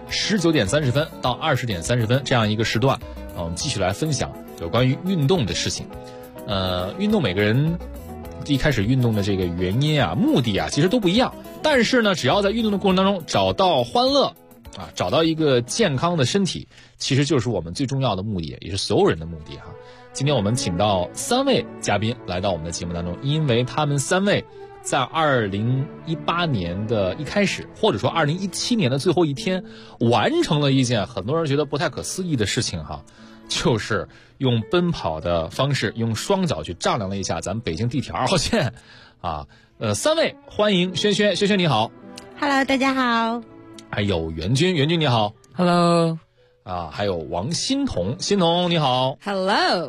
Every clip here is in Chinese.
19点30分到20点30分这样一个时段，我们继续来分享有关于运动的事情。运动每个人一开始运动的这个原因啊、目的啊，其实都不一样。但是呢，只要在运动的过程当中找到欢乐啊，找到一个健康的身体，其实就是我们最重要的目的，也是所有人的目的哈。今天我们请到3位嘉宾来到我们的节目当中，因为他们3位在2018年的一开始，或者说2017年的最后一天，完成了一件很多人觉得不太可思议的事情哈，就是用奔跑的方式，用双脚去丈量了一下咱们北京地铁2号线啊。3位欢迎轩轩你好。 Hello， 大家好。 还有袁军你好。 Hello。 还有王欣彤你好。 Hello。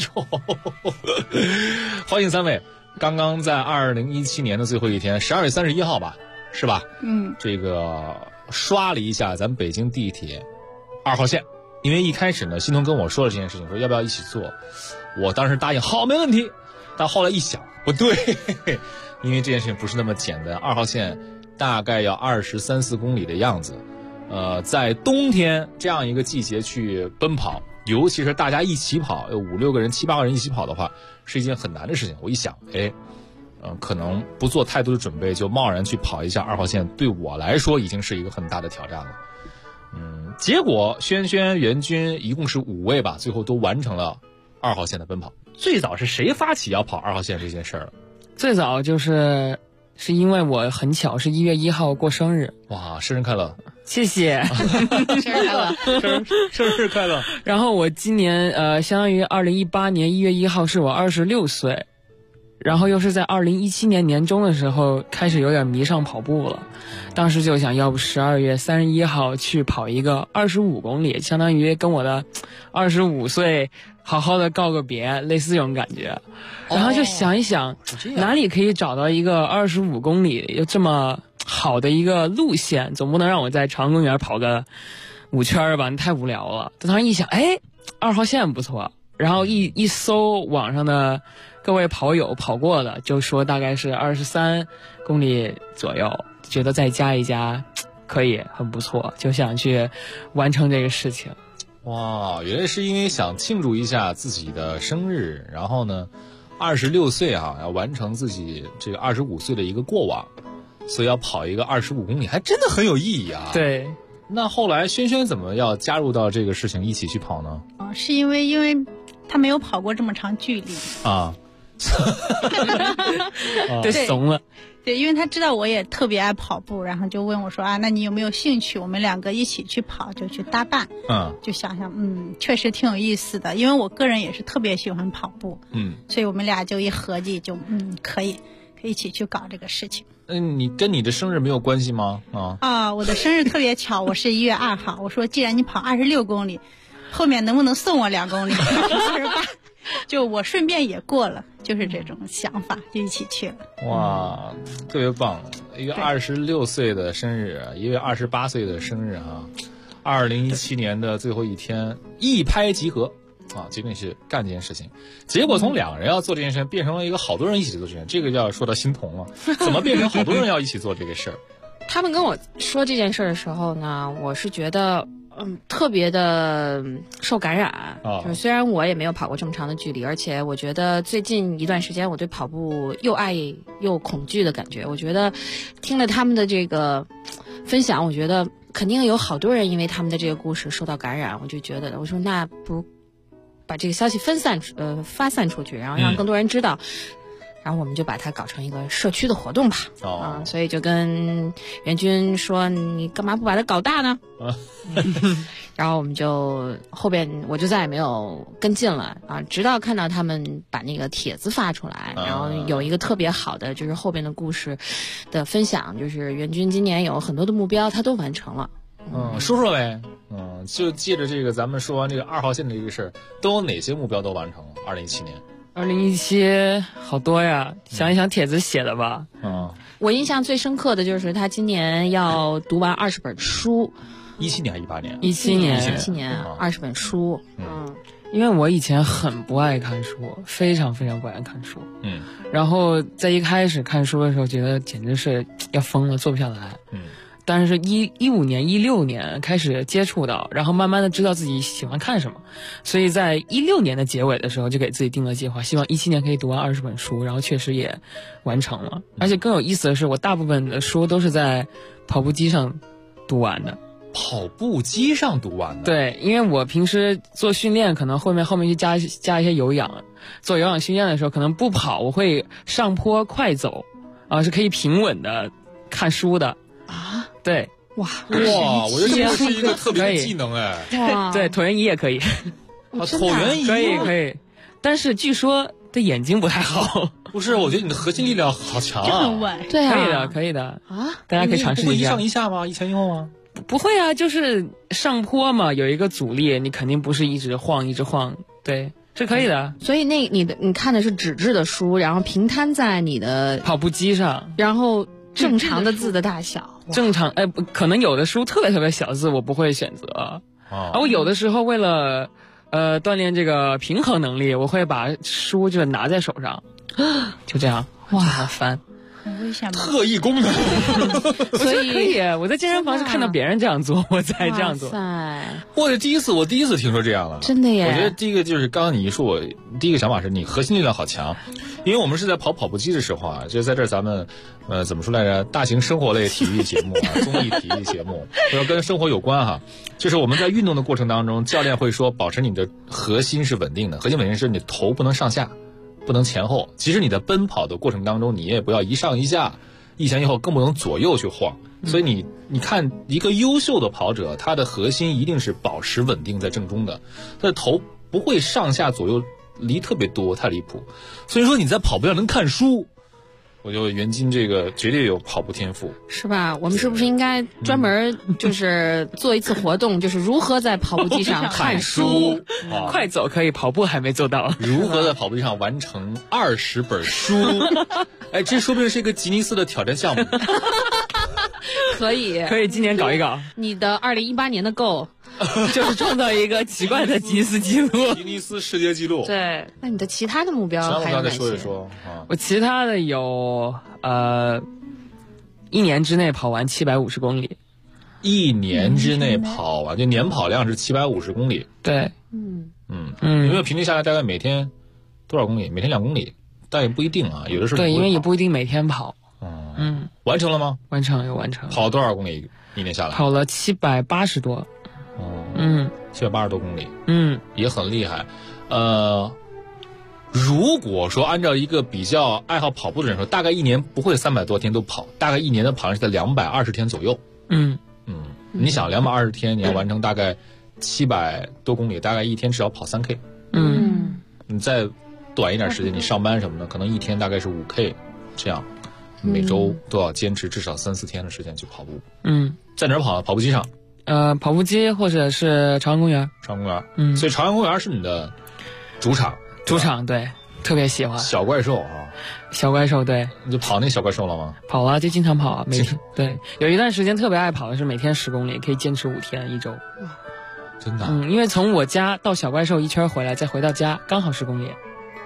欢迎3位。刚刚在2017年的最后一天，12月31号吧，是吧？这个刷了一下咱北京地铁2号线，因为一开始呢，欣彤跟我说了这件事情，说要不要一起做，我当时答应好，没问题。但后来一想，不对，因为这件事情不是那么简单。2号线大概要23、24公里的样子，在冬天这样一个季节去奔跑，尤其是大家一起跑，有5、6个人、7、8个人一起跑的话，是一件很难的事情。我一想，可能不做太多的准备就贸然去跑一下2号线，对我来说已经是一个很大的挑战了。结果轩轩、袁军一共是5位吧，最后都完成了2号线的奔跑。最早是谁发起要跑2号线这件事儿了？ 最早是因为我很巧是1月1号过生日。 哇，生日快乐！ 谢谢。 生日快乐。 生日快乐。 然后我今年相当于2018年1月1号是我26岁，然后又是在2017年年中的时候开始有点迷上跑步了。当时就想，要不12月31号去跑一个25公里，相当于跟我的25岁好好的告个别，类似这种感觉。然后就想一想，哪里可以找到一个25公里又这么好的一个路线，总不能让我在朝阳公园跑个5圈吧，太无聊了。当时一想，2号线不错，然后一搜网上的各位跑友跑过的，就说大概是23公里左右，觉得再加一加可以很不错，就想去完成这个事情。 哇，原来是因为想庆祝一下自己的生日，然后呢26岁要完成自己这个25岁的一个过往，所以要跑一个25公里，还真的很有意义啊。 对。 那后来轩轩怎么要加入到这个事情一起去跑呢？ 是因为他没有跑过这么长距离啊。 对，怂了。 对，因为他知道我也特别爱跑步，然后就问我说那你有没有兴趣我们2个一起去跑，就去搭伴。就想想确实挺有意思的，因为我个人也是特别喜欢跑步。所以我们俩就一合计就可以一起去搞这个事情。 你跟你的生日没有关系吗？ 我的生日特别巧，我是1月2号。我说既然你跑26公里，后面能不能送我2公里？28，就我顺便也过了，就是这种想法，就一起去了。 哇，特别棒！一个26岁的生日，一位28岁的生日2017年的最后一天，一拍即合。决定是干这件事情，结果从2个人要做这件事情变成了一个好多人一起做这件事，这个就要说到心痛了。怎么变成好多人要一起做这个事儿？ 他们跟我说这件事的时候呢，我是觉得特别的受感染。就是虽然我也没有跑过这么长的距离，而且我觉得最近一段时间我对跑步又爱又恐惧的感觉。我觉得听了他们的这个分享，我觉得肯定有好多人因为他们的这个故事受到感染。我就觉得，我说那不如把这个消息发散出去，然后让更多人知道。然后我们就把它搞成一个社区的活动吧。所以就跟袁军说，你干嘛不把它搞大呢？然后我们就后边我就再也没有跟进了直到看到他们把那个帖子发出来，然后有一个特别好的就是后边的故事的分享，就是袁军今年有很多的目标他都完成了。 说说呗。就借着这个咱们说完这个2号线的这个事儿，都有哪些目标都完成了？2017年 2017好多呀，想一想帖子写的吧。 我印象最深刻的就是他今年要读完20本书。 17年还是18年 ？17年20本书。 因为我以前很不爱看书，非常非常不爱看书。然后在一开始看书的时候，觉得简直是要疯了，坐不下来。 但是15年、16年开始接触到，然后慢慢的知道自己喜欢看什么，所以在16年的结尾的时候就给自己定了计划，希望17年可以读完20本书，然后确实也完成了。而且更有意思的是，我大部分的书都是在跑步机上读完的。 跑步机上读完的？ 对，因为我平时做训练可能后面就加一些有氧，做有氧训练的时候可能不跑，我会上坡快走，是可以平稳的看书的啊。 对， 哇，我觉得这是一个特别的技能哎。 对，椭圆仪也可以。 椭圆仪可以，但是据说对眼睛不太好。 不是，我觉得你的核心力量好强啊。 就很稳。 对啊，可以的啊，大家可以尝试一下。 不会一上一下吗？一前一后吗？ 不会啊，就是上坡嘛，有一个阻力，你肯定不是一直晃，对，是可以的。 所以你看的是纸质的书，然后平摊在你的跑步机上， 然后正常的字的大小。 正常，可能有的书特别特别小字，我不会选择。我有的时候为了锻炼这个平衡能力，我会把书就拿在手上，就这样哇翻。 很危险吗？ 特异功能。 所以可以，我在健身房是看到别人这样做，我才这样做。 我第一次听说这样了， 真的耶！ 我觉得第一个就是刚刚你一说，我第一个想法是你核心力量好强，因为我们是在跑步机的时候啊，就在这儿咱们怎么说来着？大型生活类体育节目啊，综艺体育节目，要跟生活有关哈。就是我们在运动的过程当中，教练会说保持你的核心是稳定的，核心稳定是你头不能上下。不能前后，即使你在奔跑的过程当中，你也不要一上一下，一前一后，更不能左右去晃。所以你看一个优秀的跑者，他的核心一定是保持稳定在正中的，他的头不会上下左右离特别多，太离谱。所以说你在跑步上能看书，我觉得袁金这个绝对有跑步天赋， 是吧？我们是不是应该专门就是做一次活动，就是如何在跑步机上看书？ 快走可以，跑步还没做到。 如何在跑步机上完成20本书？哎，这说不定是一个吉尼斯的挑战项目。 可以， 今年搞一搞。 你的2018年的 goal 就是创造一个奇怪的吉尼斯纪录， 吉尼斯世界纪录。 对，那你的其他的目标还有哪些？ 说一说。 我其他的有1年之内跑完750公里。 1年之内跑完，就年跑量是750公里。 对， 因为平均下来大概每天多少公里？每天2公里，但也不一定啊，有的时候对，因为也不一定每天跑。 完成了吗？ 完成。 跑了多少公里？一年下来跑了780多。 780多公里。也很厉害。如果说按照一个比较爱好跑步的人说，大概1年不会300多天都跑，大概1年的跑量是在220天左右。你想220天，你要完成大概700多公里，大概一天至少跑3K。你再短一点时间，你上班什么的，可能一天大概是5K，这样每周都要坚持至少3-4天的时间去跑步。在哪儿跑呢？跑步机上。 跑步机或者是朝阳公园。 朝阳公园。所以朝阳公园是你的主场。 主场，对，特别喜欢。 小怪兽啊。 小怪兽，对。 你就跑那小怪兽了吗？ 跑了，就经常跑，每天。对，有一段时间特别爱跑的是每天10公里，可以坚持5天1周。 真的。 因为从我家到小怪兽一圈回来，再回到家刚好10公里。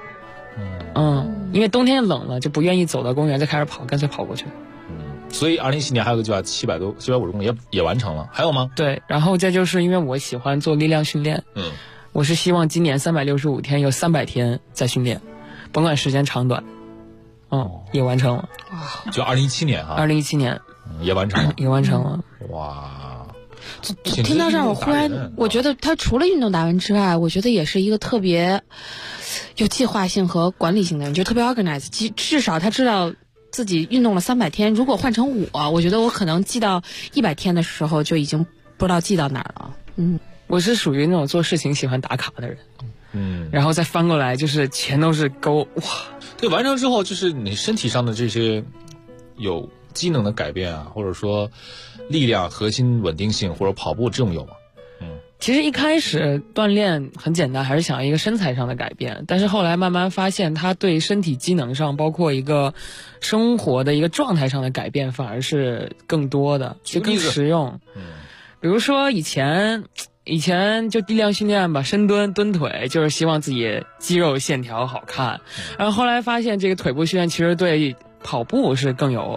因为冬天冷了，就不愿意走到公园再开始跑，干脆跑过去。 所以2017年还有个计划750公里也完成了，还有吗？ 对，然后再就是因为我喜欢做力量训练，我是希望今年365天有300天在训练，甭管时间长短，也完成了。 就2017年哈。 2017年也完成了。 也完成了。 哇！ 听到这儿，我忽然我觉得他除了运动达人之外，我觉得也是一个特别有计划性和管理性的人，就特别 organized。至少他知道自己运动了300天，如果换成我觉得我可能记到100天的时候就已经不知道记到哪儿了。 我是属于那种做事情喜欢打卡的人。然后再翻过来就是全都是勾。哇！ 对，完成之后就是你身体上的这些有机能的改变啊，或者说力量、核心稳定性或者跑步这种有吗？ 其实一开始锻炼很简单，还是想要一个身材上的改变，但是后来慢慢发现它对身体机能上包括一个生活的一个状态上的改变反而是更多的，就更实用。比如说以前就力量训练吧，深蹲蹲腿就是希望自己肌肉线条好看，然后后来发现这个腿部训练其实对跑步是更有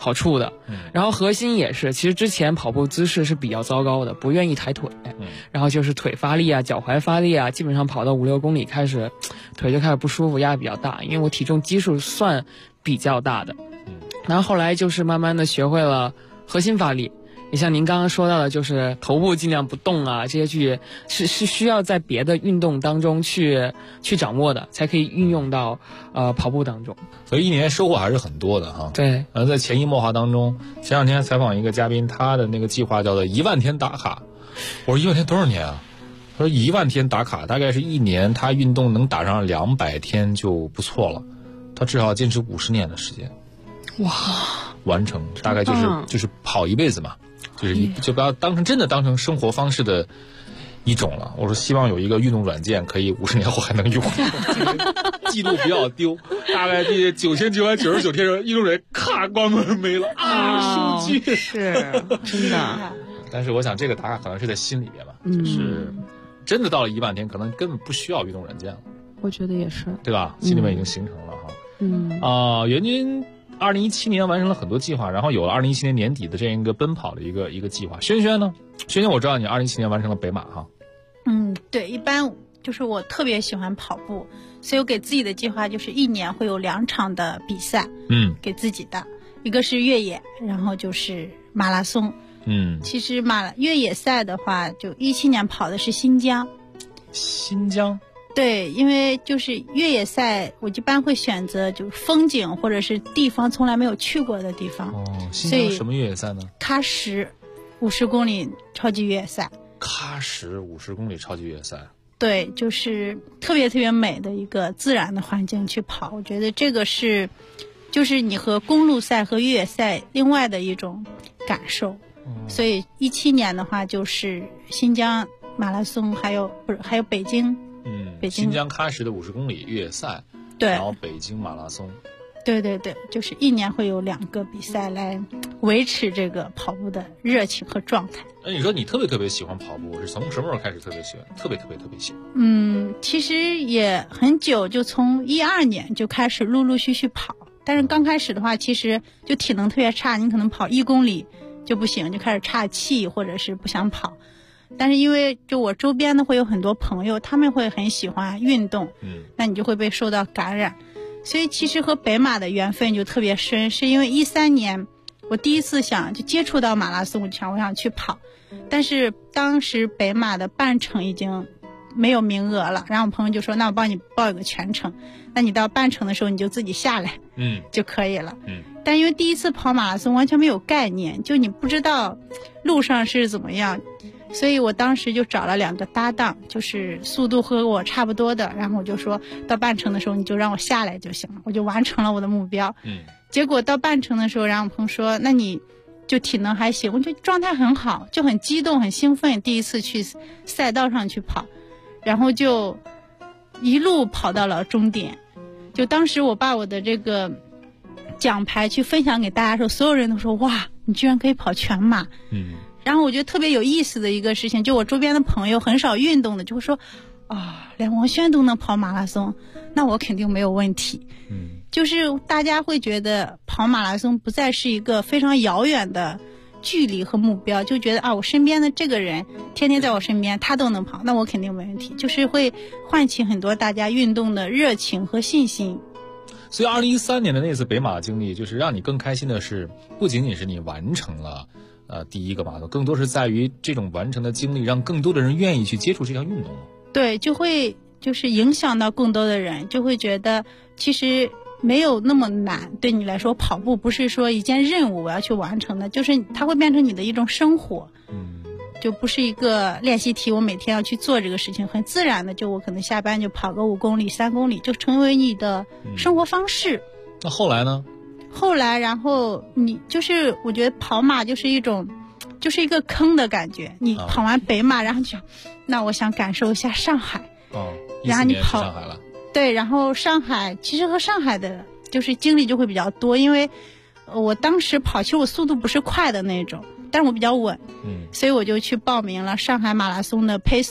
好处的。然后核心也是，其实之前跑步姿势是比较糟糕的，不愿意抬腿，然后就是腿发力啊，脚踝发力啊，基本上跑到5-6公里开始腿就开始不舒服，压力比较大，因为我体重基数算比较大的。然后后来就是慢慢的学会了核心发力，也像您刚刚说到的，就是头部尽量不动啊，这些是需要在别的运动当中去掌握的，才可以运用到跑步当中。 所以一年收获还是很多的哈。 对， 在潜移默化当中，前两天采访一个嘉宾，他的那个计划叫做10000天打卡。我说10000天多少年啊？他说10000天打卡，大概是一年他运动能打上200天就不错了。他至少要坚持50年的时间。 哇！ 完成大概就是跑一辈子嘛，就不要当成生活方式的一种了。我说希望有一个运动软件可以50年后还能用，记录不要丢。大概第9999天运动软件咔关门没了啊，数据是真的。 但是我想这个打卡可能是在心里边吧，就是真的到了10000天，可能根本不需要运动软件了。 我觉得也是， 对吧？心里面已经形成了哈。袁军2017年完成了很多计划，然后有了2017年年底的这样一个奔跑的一个计划。轩轩呢？轩轩，我知道你2017年完成了北马哈。 对，一般就是我特别喜欢跑步，所以我给自己的计划就是一年会有2场的比赛，给自己的，一个是越野，然后就是马拉松。其实越野赛的话，就17年跑的是新疆。 新疆。 对，因为就是越野赛，我一般会选择就是风景或者是地方从来没有去过的地方。 新疆什么越野赛呢？ 喀什50公里超级越野赛。 喀什50公里超级越野赛。 对，就是特别特别美的一个自然的环境去跑，我觉得这个就是你和公路赛和越野赛另外的一种感受。所以17年的话就是新疆马拉松，还有北京。 新疆喀什的50公里越野赛， 对， 然后北京马拉松， 对，就是一年会有2个比赛来维持这个跑步的热情和状态。 那你说你特别喜欢跑步，是从什么时候开始特别喜欢？特别喜欢？ 其实也很久，就从12年就开始陆陆续续跑，但是刚开始的话，其实就体能特别差，你可能跑1公里就不行，就开始岔气或者是不想跑。但是因为就我周边的会有很多朋友，他们会很喜欢运动，那你就会被受到感染。所以其实和北马的缘分就特别深，是因为13年我第一次想就接触到马拉松，我想去跑，但是当时北马的半程已经没有名额了，然后我朋友就说那我帮你报一个全程，那你到半程的时候你就自己下来就可以了。但因为第一次跑马拉松完全没有概念，就你不知道路上是怎么样，所以我当时就找了2个搭档，就是速度和我差不多的，然后我就说到半程的时候你就让我下来就行了，我就完成了我的目标。结果到半程的时候，然后我朋友说那你就体能还行，我就状态很好，就很激动很兴奋，第一次去赛道上去跑，然后就一路跑到了终点。就当时我把我的这个奖牌去分享给大家的时候，所有人都说哇你居然可以跑全马。然后我觉得特别有意思的一个事情，就我周边的朋友很少运动的就会说连王轩都能跑马拉松，那我肯定没有问题。就是大家会觉得跑马拉松不再是一个非常遥远的距离和目标，就觉得我身边的这个人天天在我身边，他都能跑，那我肯定没问题，就是会唤起很多大家运动的热情和信心。 所以2013年的那次北马经历，就是让你更开心的是，不仅仅是你完成了第一个马拉松，更多是在于这种完成的经历让更多的人愿意去接触这项运动。对， 就会就是影响到更多的人，就会觉得其实没有那么难，对你来说跑步不是说一件任务我要去完成的，就是它会变成你的一种生活。就不是一个练习题我每天要去做这个事情，很自然的就我可能下班就跑个5公里3公里就成为你的生活方式。 那后来呢？ 后来然后你就是我觉得跑马就是一个坑的感觉，你跑完北马然后就那我想感受一下上海。然后你跑上海了。 对，然后上海其实和上海的就是经历就会比较多，因为我当时跑其实我速度不是快的那种，但是我比较稳，所以我就去报名了上海马拉松的 pacer，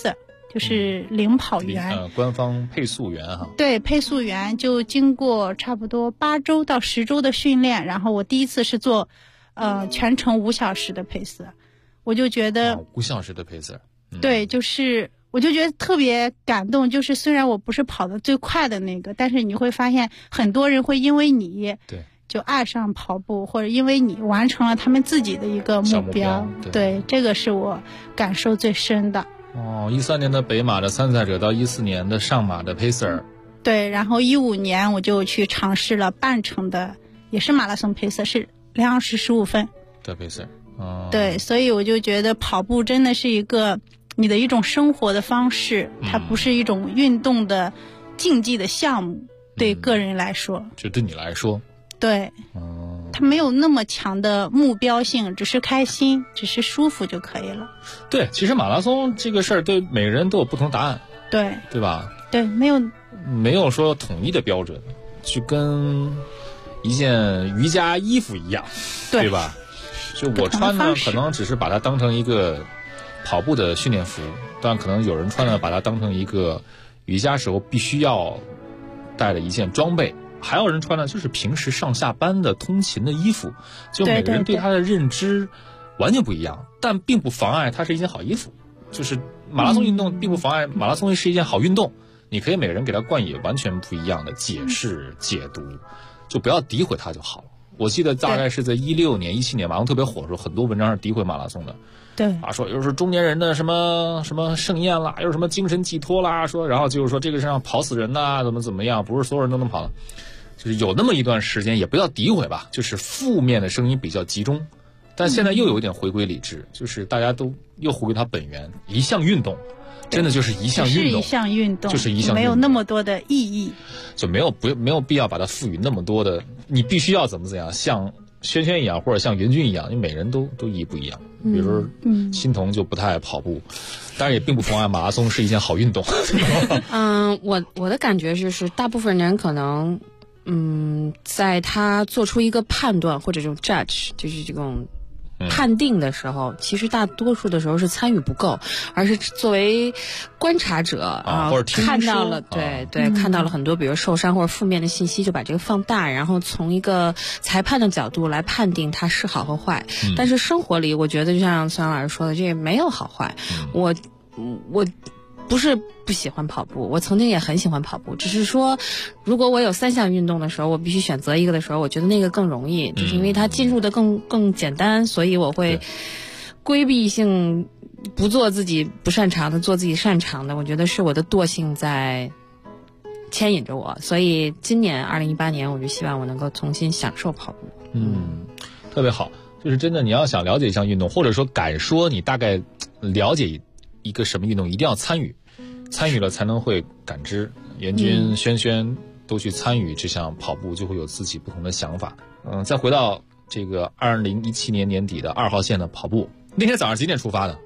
就是领跑员， 官方配速员哈。 对，配速员就经过差不多8周到10周的训练，然后我第一次是做，全程5小时的配色，我就觉得 5小时的配色， 对，就是我就觉得特别感动，就是虽然我不是跑得最快的那个，但是你会发现很多人会因为你对就爱上跑步，或者因为你完成了他们自己的一个目标，对，这个是我感受最深的。 13年的北马的参赛者到14年的上马的 pacer， 对，然后15年我就去尝试了半程的，也是马拉松 pacer， 是2小时15分的 pacer。 对，所以我就觉得跑步真的是一个你的一种生活的方式，它不是一种运动的竞技的项目，对个人来说， 就对你来说， 对，它没有那么强的目标性，只是开心，只是舒服就可以了。 对，其实马拉松这个事儿对每个人都有不同答案，对吧？ 对，没有说统一的标准，就跟一件瑜伽衣服一样，对吧？就我穿呢，可能只是把它当成一个跑步的训练服，但可能有人穿呢，把它当成一个瑜伽时候必须要带的一件装备。还有人穿的就是平时上下班的通勤的衣服，就每个人对它的认知完全不一样，但并不妨碍它是一件好衣服。就是马拉松运动并不妨碍马拉松是一件好运动，你可以每个人给它冠以完全不一样的解释解读，就不要诋毁它就好了。我记得大概是在16年、17年马拉松特别火的时候，很多文章是诋毁马拉松的。 对说又是中年人的什么盛宴啦，又是什么精神寄托啦，然后就是说这个是让跑死人呐，怎么样，不是所有人都能跑的。就是有那么一段时间，也不要诋毁吧，就是负面的声音比较集中，但现在又有一点回归理智，就是大家都又回归它本源，一项运动，真的就是一项运动， 是一项运动， 就是一项运动， 没有那么多的意义， 就没有必要把它赋予那么多的，你必须要怎么样，像轩轩一样或者像袁军一样，因为每人都意义不一样。比如说欣桐就不太爱跑步，当然也并不妨碍马拉松是一件好运动。 我的感觉就是大部分人可能在他做出一个判断或者这种 judge， 就是这种判定的时候，其实大多数的时候是参与不够，而是作为观察者或者看到了，看到了很多比如受伤或者负面的信息，就把这个放大，然后从一个裁判的角度来判定它是好和坏。但是生活里，我觉得就像孙老师说的，这没有好坏。我不是不喜欢跑步，我曾经也很喜欢跑步，只是说如果我有3项运动的时候，我必须选择一个的时候，我觉得那个更容易，就是因为它进入的更简单，所以我会规避性不做自己不擅长的，做自己擅长的。我觉得是我的惰性在牵引着我，所以今年2018年我就希望我能够重新享受跑步。 特别好，就是真的你要想了解一项运动，或者说敢说你大概了解一个什么运动，一定要参与了才能会感知。袁军、轩轩都去参与这项跑步，就会有自己不同的想法。再回到这个2017年年底的2号线的跑步，那天早上几点出发的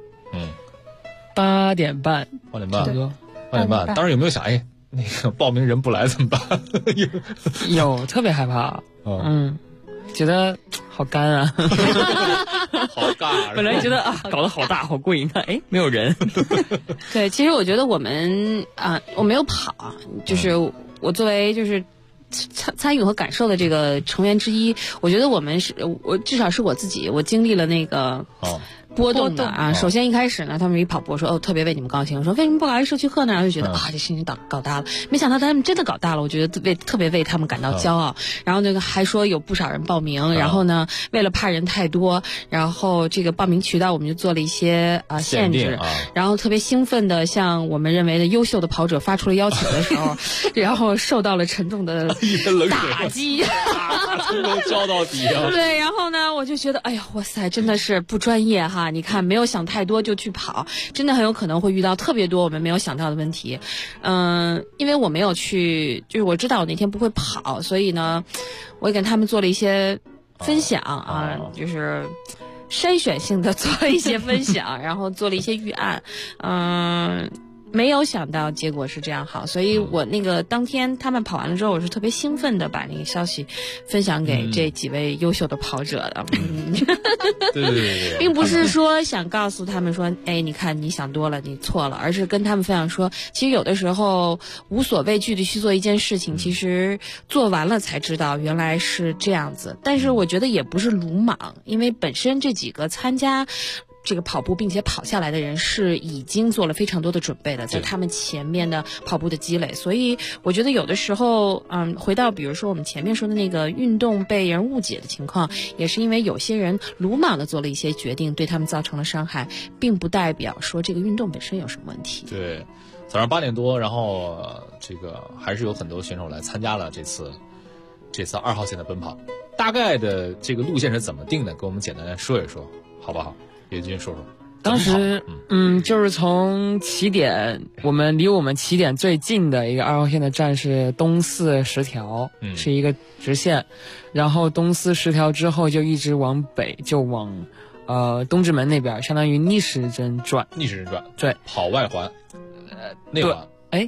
？8点半。 8点半。当时有没有想，那个报名人不来怎么办？ 有，特别害怕。觉得好干啊。 好尬。 本来觉得搞得好大好过瘾，看没有人。 对，其实我觉得我们我没有跑，就是我作为就是参与和感受的这个成员之一，我觉得我至少是我自己，我经历了那个波动的首先一开始呢，他们一跑步，我说特别为你们高兴，我说为什么不搞一社区课呢？就觉得这事情搞大了，没想到他们真的搞大了，我觉得特别为他们感到骄傲。然后那个还说有不少人报名，然后呢，为了怕人太多，然后这个报名渠道我们就做了一些限制，然后特别兴奋的向我们认为的优秀的跑者发出了邀请的时候，然后受到了沉重的打击， 都浇到底了。 对，然后呢，我就觉得哇塞，真的是不专业哈。你看，没有想太多就去跑，真的很有可能会遇到特别多我们没有想到的问题。因为我没有去，就是我知道我那天不会跑，所以呢，我也跟他们做了一些分享就是筛选性的做了一些分享，然后做了一些预案。 没有想到结果是这样好，所以我那个当天他们跑完了之后，我是特别兴奋的把那个消息分享给这几位优秀的跑者的。 对， 并不是说想告诉他们说，哎，你看你想多了，你错了，而是跟他们分享说，其实有的时候无所畏惧的去做一件事情，其实做完了才知道原来是这样子。但是我觉得也不是鲁莽，因为本身这几个参加这个跑步并且跑下来的人是已经做了非常多的准备的，在他们前面的跑步的积累，所以我觉得有的时候回到比如说我们前面说的那个运动被人误解的情况，也是因为有些人鲁莽的做了一些决定，对他们造成了伤害，并不代表说这个运动本身有什么问题。 对，早上8点多，然后这个还是有很多选手来参加了这次2号线的奔跑。大概的这个路线是怎么定的？给我们简单的说一说好不好？叶军说说。 当时就是从起点，离我们起点最近的一个2号线的站是东四10条，是一个直线，然后东四10条之后就一直往北，就往东直门那边，相当于逆时针转，对， 跑外环，内环。 哎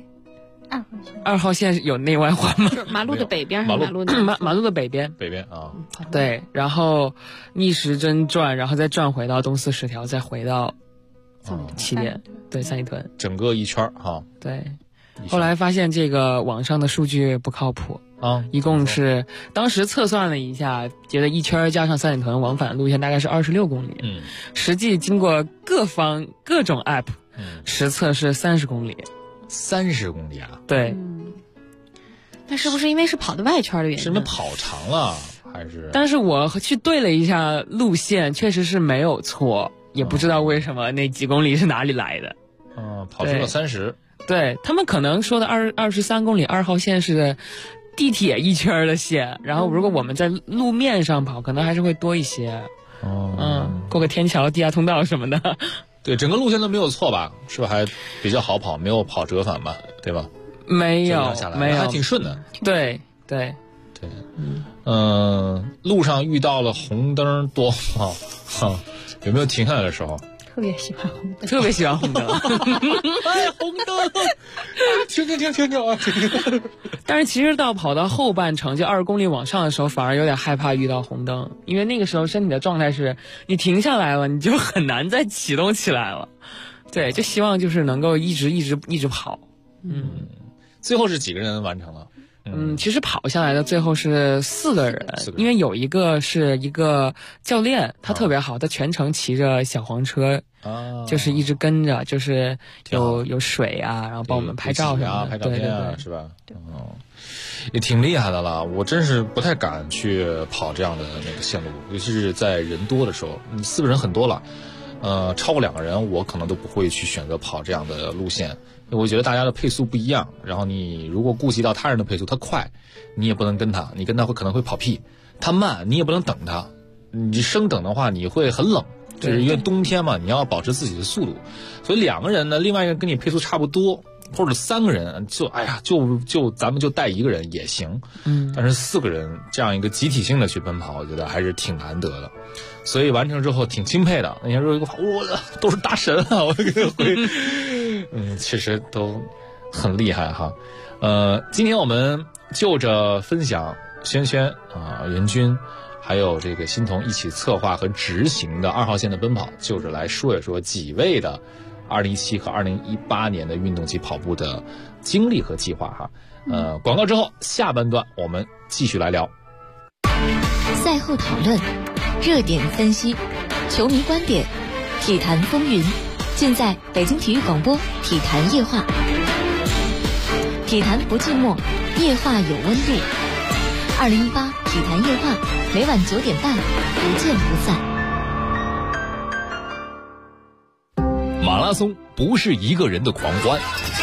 ，2号线有内外环吗？ 马路的北边还是马路的北边啊。 对，然后逆时针转，然后再转回到东四10条，再回到起点，对，三里屯， 整个一圈哈。 对，后来发现这个网上的数据不靠谱啊， 一共是当时测算了一下，觉得一圈加上三里屯往返路线大概是26公里，实际经过各种 app，实测是30公里。 30公里啊？ 对。 那是不是因为是跑的外圈的原因？ 是因为跑长了还是？ 但是我去对了一下路线，确实是没有错，也不知道为什么那几公里是哪里来的。 跑出了30。 对，他们可能说的23公里2号线是地铁一圈的线，然后如果我们在路面上跑，可能还是会多一些。过个天桥、地下通道什么的。 对，整个路线都没有错吧？是不是还比较好跑，没有跑折返吧？对吧？ 没有， 还挺顺的。 对。 路上遇到了红灯多吗？有没有停下来的时候？ 特别喜欢红灯， 特别喜欢红灯。 哎，红灯！停啊！ 但是其实跑到后半程，就20公里往上的时候，反而有点害怕遇到红灯，因为那个时候身体的状态是，你停下来了，你就很难再启动起来了。对，就希望就是能够一直跑。 最后是几个人完成了？ 其实跑下来的最后是4个人，因为有一个是一个教练，他特别好，他全程骑着小黄车，就是一直跟着，就是有水啊，然后帮我们拍照啊，拍照片啊，是吧？ 对， 也挺厉害的了。我真是不太敢去跑这样的那个线路，尤其是在人多的时候，4个人很多了，超过2个人，我可能都不会去选择跑这样的路线。我觉得大家的配速不一样，然后你如果顾及到他人的配速，他快，你也不能跟他，你跟他可能会跑屁；他慢，你也不能等他。你生等的话，你会很冷，就是因为冬天嘛，你要保持自己的速度。所以2个人呢，另外一个跟你配速差不多，或者3个人，就咱们就带1个人也行。但是4个人这样一个集体性的去奔跑，我觉得还是挺难得的。所以完成之后挺钦佩的。那天说一个跑，都是大神啊！我这个会。其实都很厉害哈。今天我们就着分享轩袁军还有这个欣桐一起策划和执行的2号线的奔跑，就着来说一说几位的2017和2018年的运动级跑步的经历和计划哈。广告之后下半段我们继续来聊赛后讨论、热点分析、球迷观点、体坛风云，尽在北京体育广播体坛夜话。体坛不寂寞，夜话有温度。2018体坛夜话，每晚9点半，不见不散。 马拉松不是一个人的狂欢，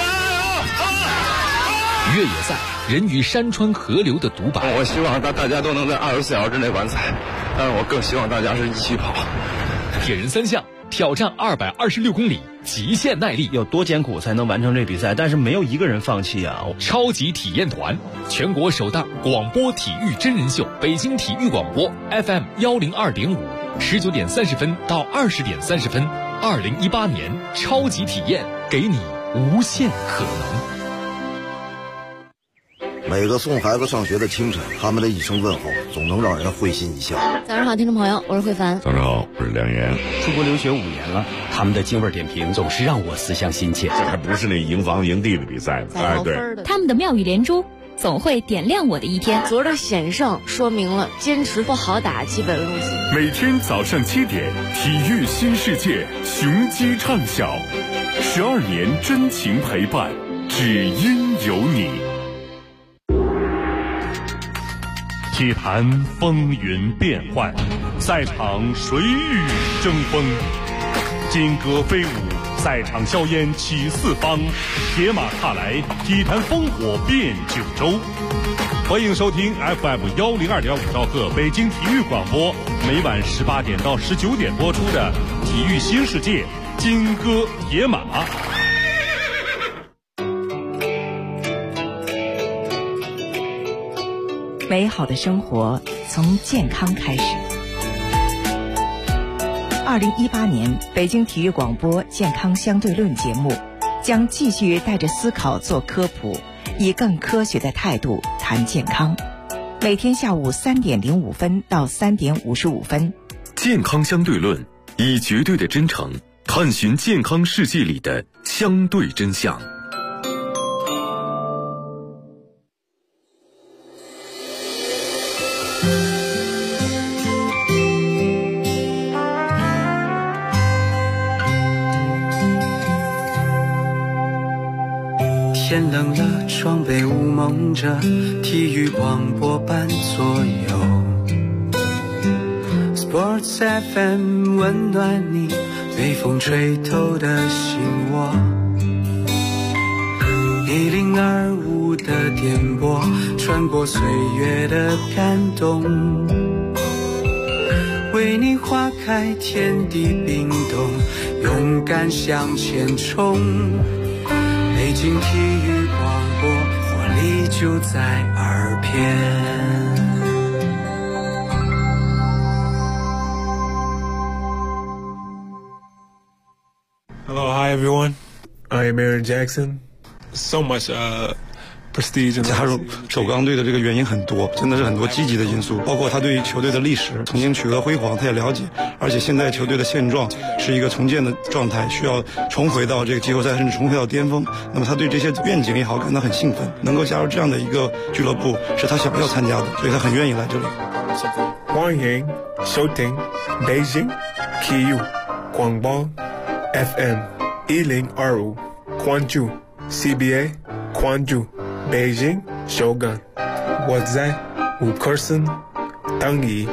越野赛人与山川河流的独白。 我希望大家都能在24小时之内完赛，但是我更希望大家是一起跑。 铁人3项挑战226公里，极限耐力， 有多艰苦才能完成这比赛？但是没有一个人放弃啊！ 超级体验团，全国首档广播体育真人秀，北京体育广播 FM 102.5，19点30分到20点30分，2018年超级体验，给你无限可能。 每个送孩子上学的清晨，他们的一声问候总能让人会心一笑。 早上好，听众朋友，我是慧凡。 早上好，我是梁岩。 出国留学5年了，他们的京味点评总是让我思乡心切。 这还不是那营房营地的比赛呢， 哎，对， 他们的妙语连珠总会点亮我的一天。 昨儿的险胜说明了坚持不好打基本路线。 每天早上7点，体育新世界，雄鸡唱晓，12年真情陪伴，只因有你。体坛风云变幻，赛场谁与争锋？金戈飞舞，赛场硝烟起四方，铁马踏来，体坛烽火遍九州。欢迎收听 FM102.5兆赫北京体育广播，每晚18点到19点播出的《体育新世界》金戈铁马。 美好的生活从健康开始。2018年北京体育广播健康相对论节目将继续带着思考做科普，以更科学的态度谈健康。每天下午3点05分到3点55分。 健康相对论，以绝对的真诚探寻健康世界里的相对真相。 天冷了，窗被雾蒙着，体育广播伴左右。Sports FM 温暖你，被风吹透的心窝。1025的电波，穿过岁月的感动，为你划开天地冰冻，勇敢向前冲。北京体育广播，活力就在耳边。 Hello, hi everyone. I am Aaron Jackson. So much prestige. 加入首钢队的这个原因很多，真的是很多积极的因素，包括他对球队的历史曾经取得辉煌，他也了解，而且现在球队的现状是一个重建的状态，需要重回到这个季后赛，甚至重回到巅峰。那么他对这些愿景也好感到很兴奋，能够加入这样的一个俱乐部是他想要参加的，所以他很愿意来这里。 欢迎收听北京体育广播 FM1025，关注 CBA， 关注北京首钢，我在五棵森等你。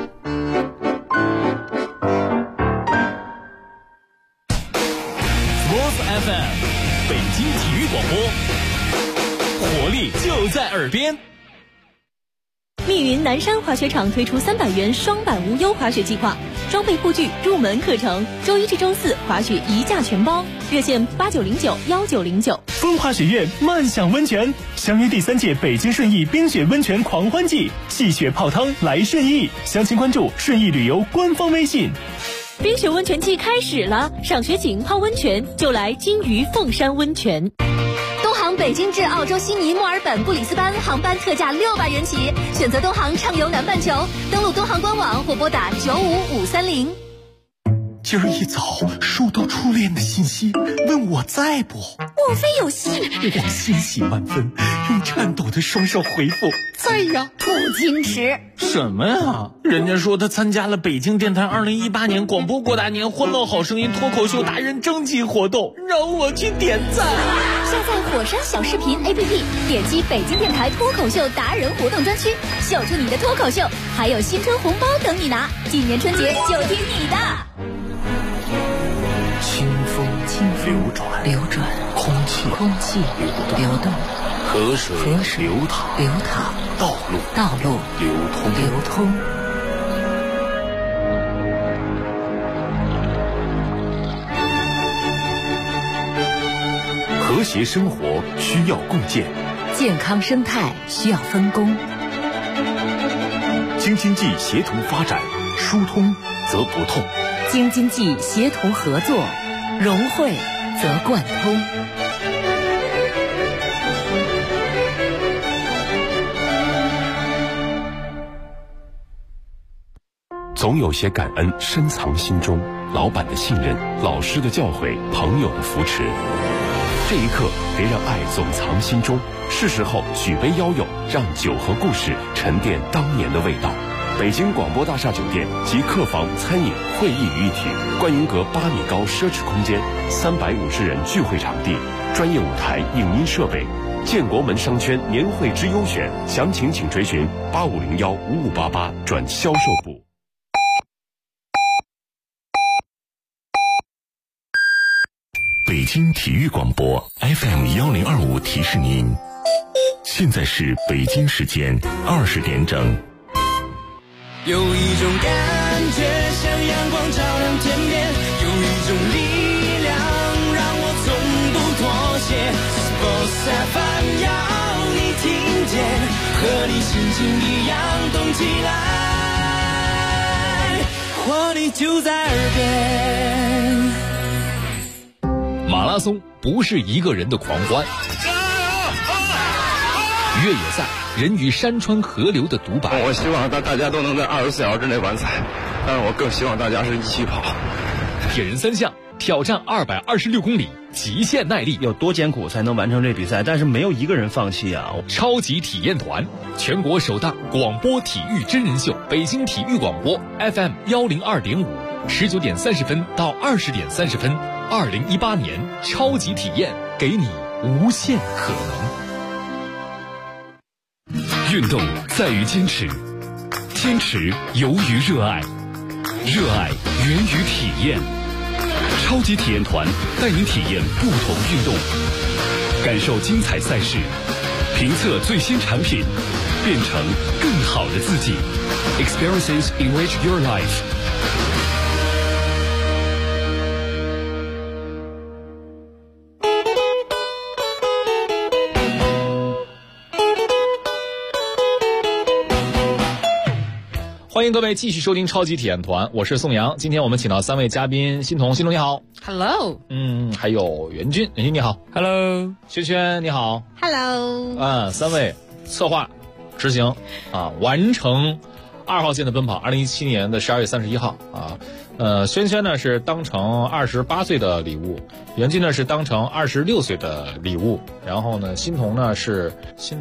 Sports FM， 北京体育广播，活力就在耳边。 密云南山滑雪场推出300元双板无忧滑雪计划，装备护具入门课程，周1至周4滑雪1价全包，热线89091909。 风华学院漫享温泉，相约第3届北京顺义冰雪温泉狂欢季，戏雪泡汤来顺义，详情关注顺义旅游官方微信。 冰雪温泉季开始了，赏雪景泡温泉就来金鱼凤山温泉。东航北京至澳洲悉尼、墨尔本、布里斯班航班特价600元起，选择东航畅游南半球，登录东航官网或拨打95530。 今儿一早收到初恋的信息，问我在不？ 莫非有戏？ 我欣喜万分，用颤抖的双手回复在呀。 不矜持什么呀？人家说他参加了北京电台2018年广播过大年欢乐好声音脱口秀达人征集活动，让我去点赞。 下载火山小视频 APP， 点击北京电台脱口秀达人活动专区，秀出你的脱口秀，还有新春红包等你拿。今年春节就听你的。 清风流转，空气流动，河水流淌，道路流通。 和谐生活需要共建， 健康生态需要分工。 京津冀协同发展，疏通则不痛； 京津冀协同合作，融汇则贯通。 总有些感恩深藏心中，老板的信任，老师的教诲，朋友的扶持。这一刻，别让爱总藏心中，是时候举杯邀友，让酒和故事沉淀当年的味道。北京广播大厦酒店集客房、餐饮、会议于一体，观音阁8米高奢侈空间，350人聚会场地，专业舞台、影音设备。建国门商圈年会之优选，详情请垂询85015588转销售部。 北京体育广播 FM1025提示您，现在是北京时间20点整。 有一种感觉像阳光照亮天边，有一种力量让我从不妥协。Sports FM 要你听见，和你心情一样动起来，活力就在耳边。 马拉松不是一个人的狂欢，越野赛人与山川河流的独白。 我希望大家都能在24小时之内完赛，但是我更希望大家是一起跑。 铁人3项挑战226公里，极限耐力， 有多艰苦才能完成这比赛？但是没有一个人放弃啊！ 超级体验团，全国首档广播体育真人秀，北京体育广播 FM102.5，19点30分到20点30分，2018年超级体验，给你无限可能。 运动在于坚持，坚持由于热爱，热爱源于体验。超级体验团带您体验不同运动，感受精彩赛事，评测最新产品，变成更好的自己。Experiences enrich your life。 欢迎各位继续收听超级体验团，我是宋阳。今天我们请到3位嘉宾，欣彤你好 ，Hello， 还有袁军你好 ，Hello， 轩轩你好 ，Hello， 3位策划执行完成2号线的奔跑，2017年的12月31号轩轩呢是当成28岁的礼物，袁军呢是当成26岁的礼物，然后呢欣彤是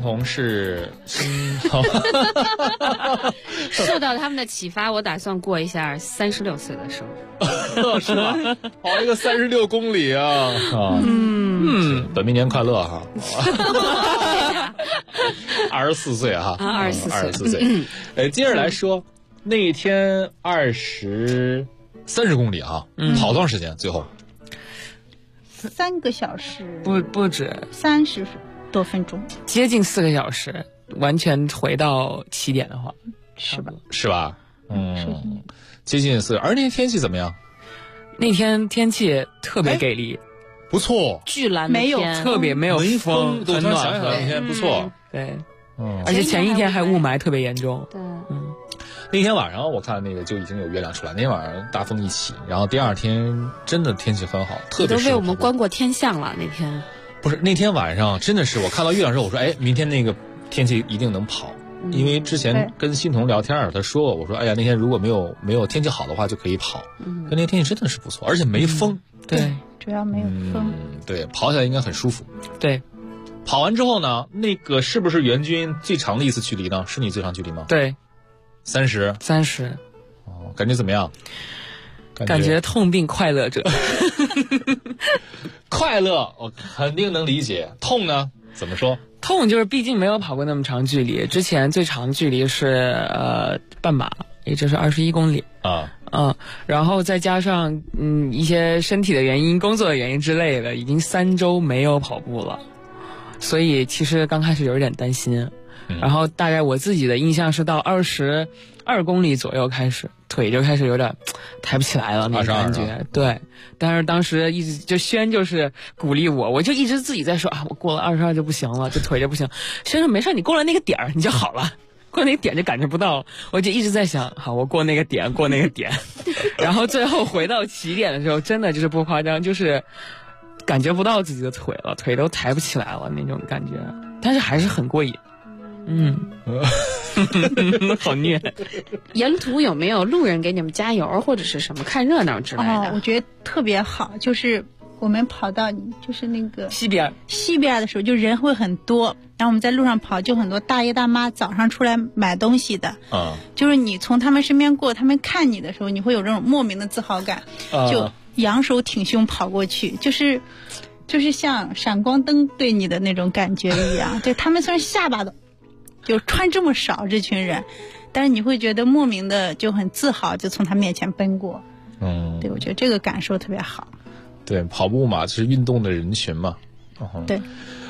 受到他们的启发，我打算过一下36岁的生日。是吧？跑一个36公里啊！本命年快乐哈！24岁哈，24岁。接着来说那一天30公里哈，跑多长时间？最后 3个小时， 不止 30多分钟， 接近4个小时，完全回到起点的话， 是吧？接近4个。而那天天气怎么样？ 那天天气特别给力， 不错， 巨蓝， 没有特别没有风， 很暖和， 那天不错。 对，而且前一天还雾霾特别严重。 对， 那天晚上我看那个就已经有月亮出来，那天晚上大风一起，然后第2天真的天气很好，特别都为我们观过天象了。那天不是那天晚上真的是我看到月亮之后，我说明天那个天气一定能跑，因为之前跟欣彤聊天他说我说那天如果没有天气好的话就可以跑，那天天气真的是不错，而且没风， 对， 主要没有风， 对，跑起来应该很舒服。 对， 跑完之后呢，那个是不是袁军最长的一次距离呢？是你最长距离吗？ 对，30。 感觉怎么样？ 感觉痛并快乐着。 快乐我肯定能理解，痛呢？怎么说？ 痛就是毕竟没有跑过那么长距离，之前最长距离是半马，也就是21公里然后再加上一些身体的原因、工作的原因之类的，已经3周没有跑步了，所以其实刚开始有点担心。然后大概我自己的印象是到22公里左右开始腿就开始有点抬不起来了那种感觉。对，但是当时一直就轩就是鼓励我就一直自己在说我过了22就不行了，这腿就不行。轩说没事，你过了那个点儿你就好了，过那个点就感觉不到了。我就一直在想，好，我过那个点然后最后回到起点的时候，真的就是不夸张，就是感觉不到自己的腿了，腿都抬不起来了那种感觉，但是还是很过瘾。 好虐。 沿途有没有路人给你们加油或者是什么看热闹之类的？ 我觉得特别好，就是我们跑到就是那个西边的时候，就人会很多，然后我们在路上跑，就很多大爷大妈早上出来买东西的就是你从他们身边过，他们看你的时候，你会有这种莫名的自豪感，就扬手挺胸跑过去，就是像闪光灯对你的那种感觉一样。对，他们虽然下巴的就穿这么少这群人，但是你会觉得莫名的就很自豪，就从他面前奔过。对，我觉得这个感受特别好。 对，跑步嘛，就是运动的人群嘛。 对，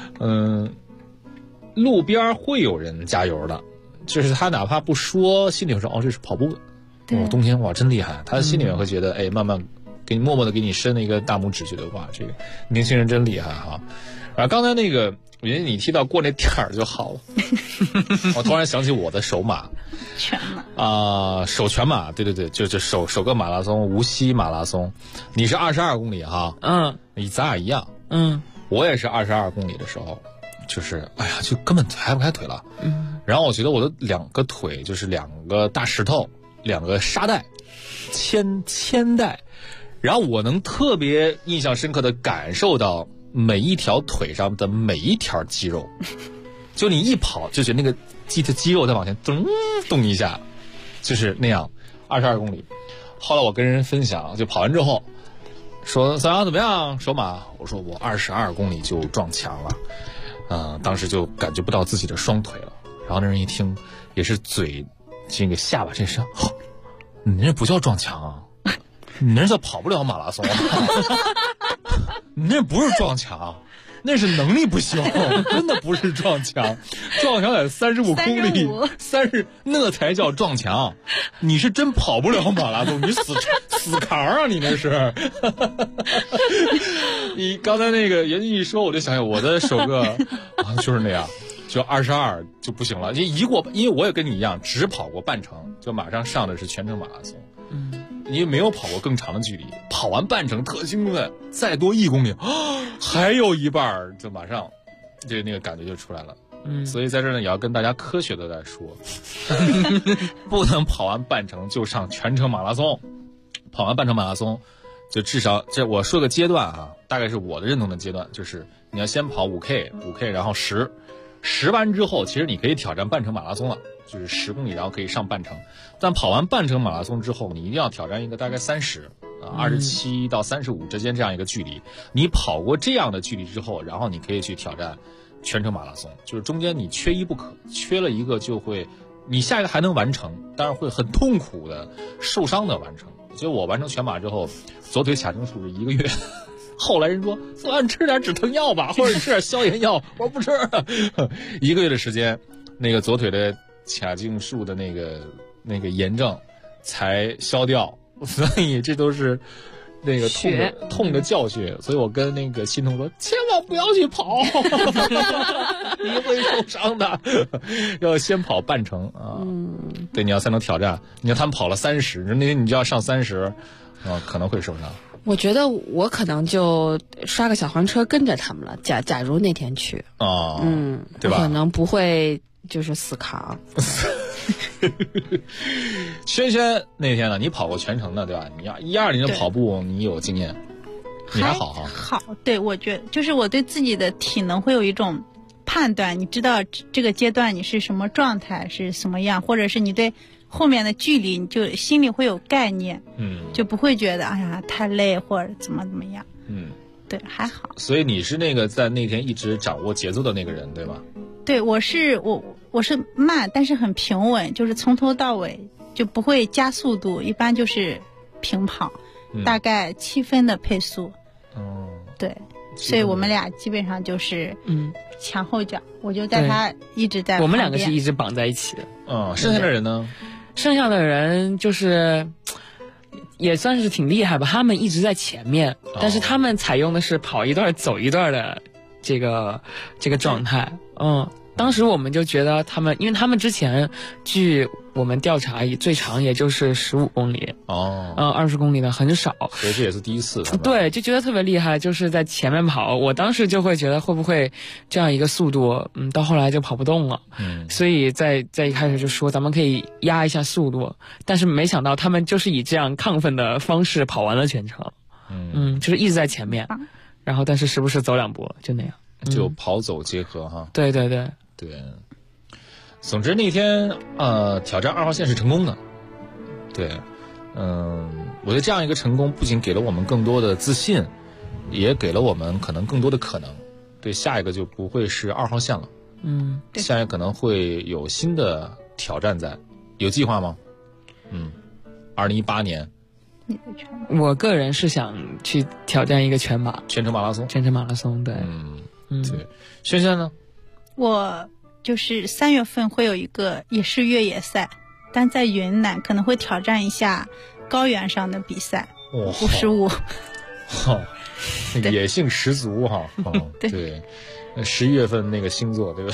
路边会有人加油的，就是他哪怕不说，心里会说这是跑步的，冬天哇真厉害，他心里面会觉得慢慢给你默默的给你伸了一个大拇指，觉得哇这个年轻人真厉害哈。然后刚才那个我觉得你提到过那点儿就好了我突然想起我的首马全马首全马，对，就首个马拉松，无锡马拉松，你是22公里哈，咱俩一样，我也是22公里的时候，就是就根本抬不开腿了，然后我觉得我的两个腿就是两个大石头，两个沙袋，铅带，然后我能特别印象深刻的感受到每一条腿上的每一条肌肉，就你一跑就觉得那个肌肉在往前动一下，就是那样。22公里，后来我跟人分享，就跑完之后说小杨怎么样首马，我说我22公里就撞墙了，当时就感觉不到自己的双腿了。然后那人一听也是嘴这个下巴这声，你那不叫撞墙啊，你那叫跑不了马拉松你那不是撞墙，那是能力不行真的不是撞墙，撞墙得35公里30，那才叫撞墙，你是真跑不了马拉松，你死扛啊你那是你刚才那个袁一说，我就想想我的首个就是那样，就22就不行了，因为我也跟你一样只跑过半程，就马上上的是全程马拉松，因为没有跑过更长的距离，跑完半程特兴奋，再多1公里还有一半，就马上那个感觉就出来了。所以在这儿呢也要跟大家科学的来说不能跑完半程就上全程马拉松，跑完半程马拉松就至少这我说个阶段大概是我的认同的阶段，就是你要先跑5K 然后10完之后，其实你可以挑战半程马拉松了，就是10公里然后可以上半程。但跑完半程马拉松之后，你一定要挑战一个大概3027到35之间这样一个距离。你跑过这样的距离之后，然后你可以去挑战全程马拉松，就是中间你缺一不可，缺了一个就会你下一个还能完成，但是会很痛苦的受伤的完成。就我完成全马之后，左腿卡筋术是1个月后来人说你吃点止疼药吧，或者吃点消炎药我不吃1个月的时间，那个左腿的卡筋术的那个炎症才消掉，所以这都是那个痛的教训。所以我跟那个心痛说千万不要去跑你会受伤的要先跑半程对，你要才能挑战。你看他们跑了30，那天你就要上30可能会受伤。 我觉得我可能就刷个小黄车跟着他们了，假如那天去对吧？可能不会就是死扛轩轩那天呢，你跑过全程的对吧？你120年的跑步你有经验，你还好对，我觉得就是我对自己的体能会有一种判断，你知道这个阶段你是什么状态是什么样，或者是你对后面的距离你就心里会有概念，就不会觉得太累或者怎么样，对，还好。 所以你是那个在那天一直掌握节奏的那个人对吧？ 对，我是慢，但是很平稳，就是从头到尾就不会加速度，一般就是平跑，大概7分的配速。对，所以我们俩基本上就是前后脚，我就带他一直在旁边。 我们两个是一直绑在一起的。 剩下的人呢？ 剩下的人就是也算是挺厉害吧，他们一直在前面，但是他们采用的是跑一段走一段的这个状态。 当时我们就觉得他们，因为他们之前据我们调查最长也就是15公里，20公里的很少， 所以这也是第一次。 对，就觉得特别厉害，就是在前面跑。我当时就会觉得会不会这样一个速度，到后来就跑不动了。所以在一开始就说咱们可以压一下速度，但是没想到他们就是以这样亢奋的方式跑完了全程。就是一直在前面，然后但是时不时走2步，就那样。 就跑走结合哈。 对对对对。总之那天挑战2号线是成功的。对。我觉得这样一个成功不仅给了我们更多的自信，也给了我们可能更多的可能。对，下一个就不会是2号线了。下一个可能会有新的挑战在。有计划吗？2018年。 我个人是想去挑战一个全程马拉松。对。 对。轩轩呢？ 我就是3月份会有一个也是越野赛，但在云南可能会挑战一下高原上的比赛，55。 野性十足哈。对。11月份那个星座对吧？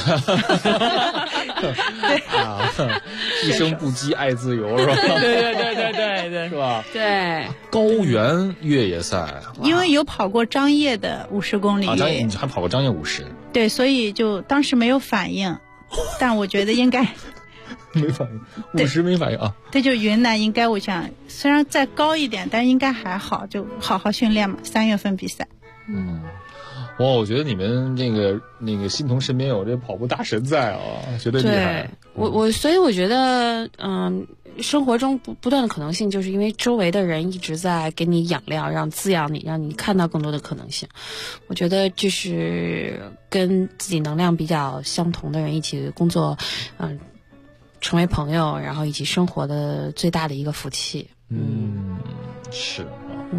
一生不羁爱自由是吧？ 对， 是吧？ 对。 高原越野赛， 因为有跑过张掖的50公里。 张掖你还跑过张掖50？ 对，所以就当时没有反应，但我觉得应该没反应，50没反应啊。 对，就云南应该我想虽然再高一点，但应该还好，就好好训练嘛。3月份比赛。 哇，我觉得你们那个欣桐身边有这跑步大神在啊，绝对厉害。 所以我觉得，生活中不断的可能性，就是因为周围的人一直在给你养料，滋养你，让你看到更多的可能性。我觉得就是跟自己能量比较相同的人一起工作，成为朋友，然后一起生活的最大的一个福气。 是。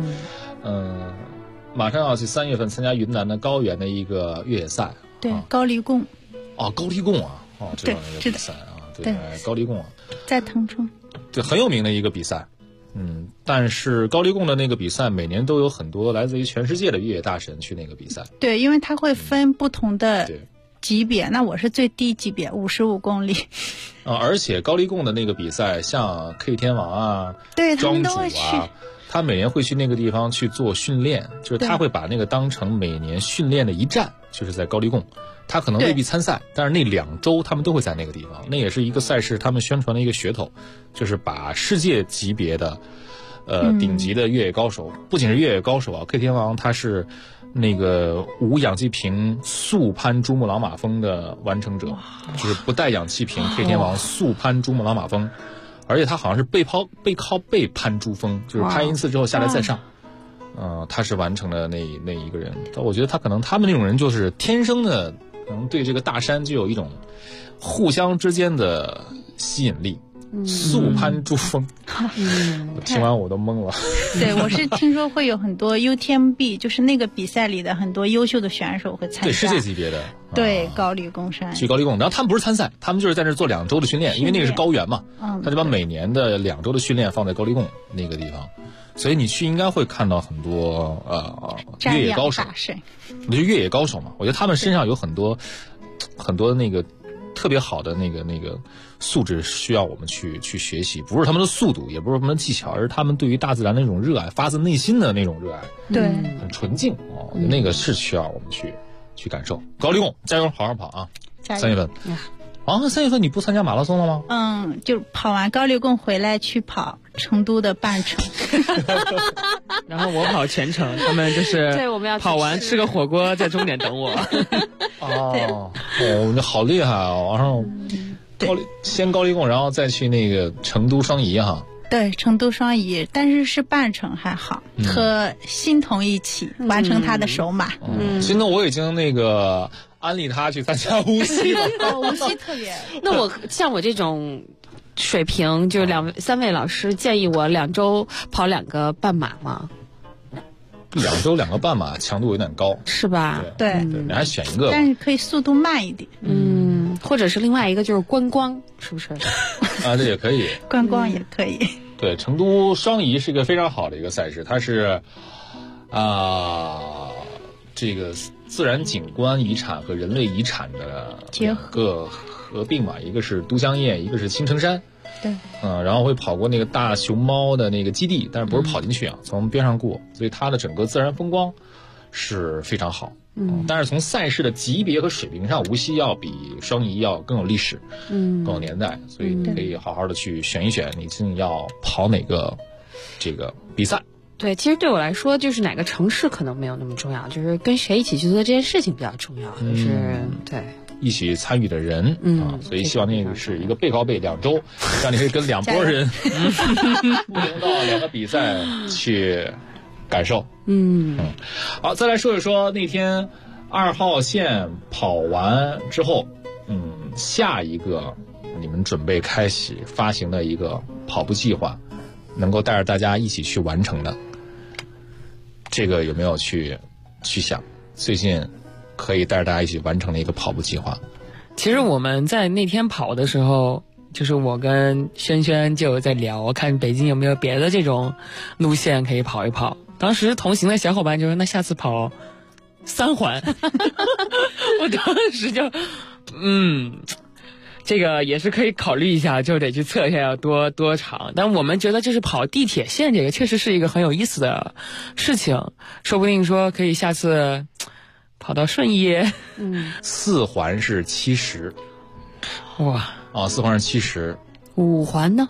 马上要去3月份参加云南的高原的一个越野赛。 对，高黎贡。 高黎贡啊。知道那个比赛啊。对，高黎贡啊， 在腾冲。 对，很有名的一个比赛。但是高黎贡的那个比赛每年都有很多来自于全世界的越野大神去那个比赛。 对，因为它会分不同的级别，那我是最低级别55公里。 而且高黎贡的那个比赛，像 K 天王啊， 对，他们庄主都会去。 他每年会去那个地方去做训练，就是他会把那个当成每年训练的一站，就是在高黎贡。他可能未必参赛，但是那2周他们都会在那个地方。那也是一个赛事，他们宣传的一个噱头，就是把世界级别的顶级的越野高手，不仅是越野高手啊 ，K 天王他是那个无氧气瓶速攀珠穆朗玛峰的完成者，就是不带氧气瓶 K 天王速攀珠穆朗玛峰。而且他好像是背靠背攀珠峰，就是攀一次之后下来再上。他是完成了那一个人。我觉得他们那种人就是天生的，可能对这个大山就有一种互相之间的吸引力。速攀珠峰，我听完我都懵了。 对，我是听说会有很多 UTMB， 就是那个比赛里的很多优秀的选手会参加。 对，世界级别的。 对，高黎贡山。 去高黎贡，然后他们不是参赛，他们就是在那做2周的训练，因为那个是高原嘛。他就把每年的2周的训练放在高黎贡那个地方，所以你去应该会看到很多越野高手。我觉得越野高手嘛，我觉得他们身上有很多那个特别好的那个素质需要我们去学习，不是他们的速度，也不是他们的技巧，而是他们对于大自然的那种热爱，发自内心的那种热爱。 对， 很纯净啊，那个是需要我们去感受。高黎贡，加油，好好跑啊！3月份。3月份你不参加马拉松了吗？就跑完高黎贡回来去跑成都的半程。 然后我跑全程，他们就是对，我们要跑完吃个火锅在终点等我。 那好厉害啊！然后先高黎贡，然后再去那个成都双遗哈。 对，成都双遗，但是是半程还好，和欣桐一起完成他的首马。 欣桐我已经那个安利他去参加无锡了。 无锡特别。 那像我这种水平，就3位老师建议我2周跑2个半马吗 ？2周2个半马强度有点高， 是吧？ 对， 你还选一个， 但是可以速度慢一点。 或者是另外一个就是观光，是不是？ 这也可以， 观光也可以。 对，成都双遗是一个非常好的一个赛事，它是这个自然景观遗产和人类遗产的两个合并嘛，一个是都江堰，一个是青城山。 对， 然后会跑过那个大熊猫的那个基地，但是不是跑进去啊，从边上过，所以它的整个自然风光是非常好。但是从赛事的级别和水平上，无锡要比双遗要更有历史，更有年代，所以你可以好好的去选一选，你究竟要跑哪个这个比赛。 对，其实对我来说，就是哪个城市可能没有那么重要，就是跟谁一起去做这件事情比较重要，就是对。 一起参与的人所以希望那个是一个背靠背2周，让你可以跟2拨人不同到2个比赛去感受。好，再来说一说那天2号线跑完之后，下一个你们准备开始发行的一个跑步计划，能够带着大家一起去完成的，这个有没有去想？最近可以带着大家一起完成的一个跑步计划。 其实我们在那天跑的时候，就是我跟轩轩就有在聊，看北京有没有别的这种路线可以跑一跑。当时同行的小伙伴就说，那下次跑3环。我当时就这个也是可以考虑一下，就得去测一下要多长。但我们觉得就是跑地铁线这个确实是一个很有意思的事情，说不定说可以下次跑到顺义。 4环是70， 哇 ，4环是70。 5环呢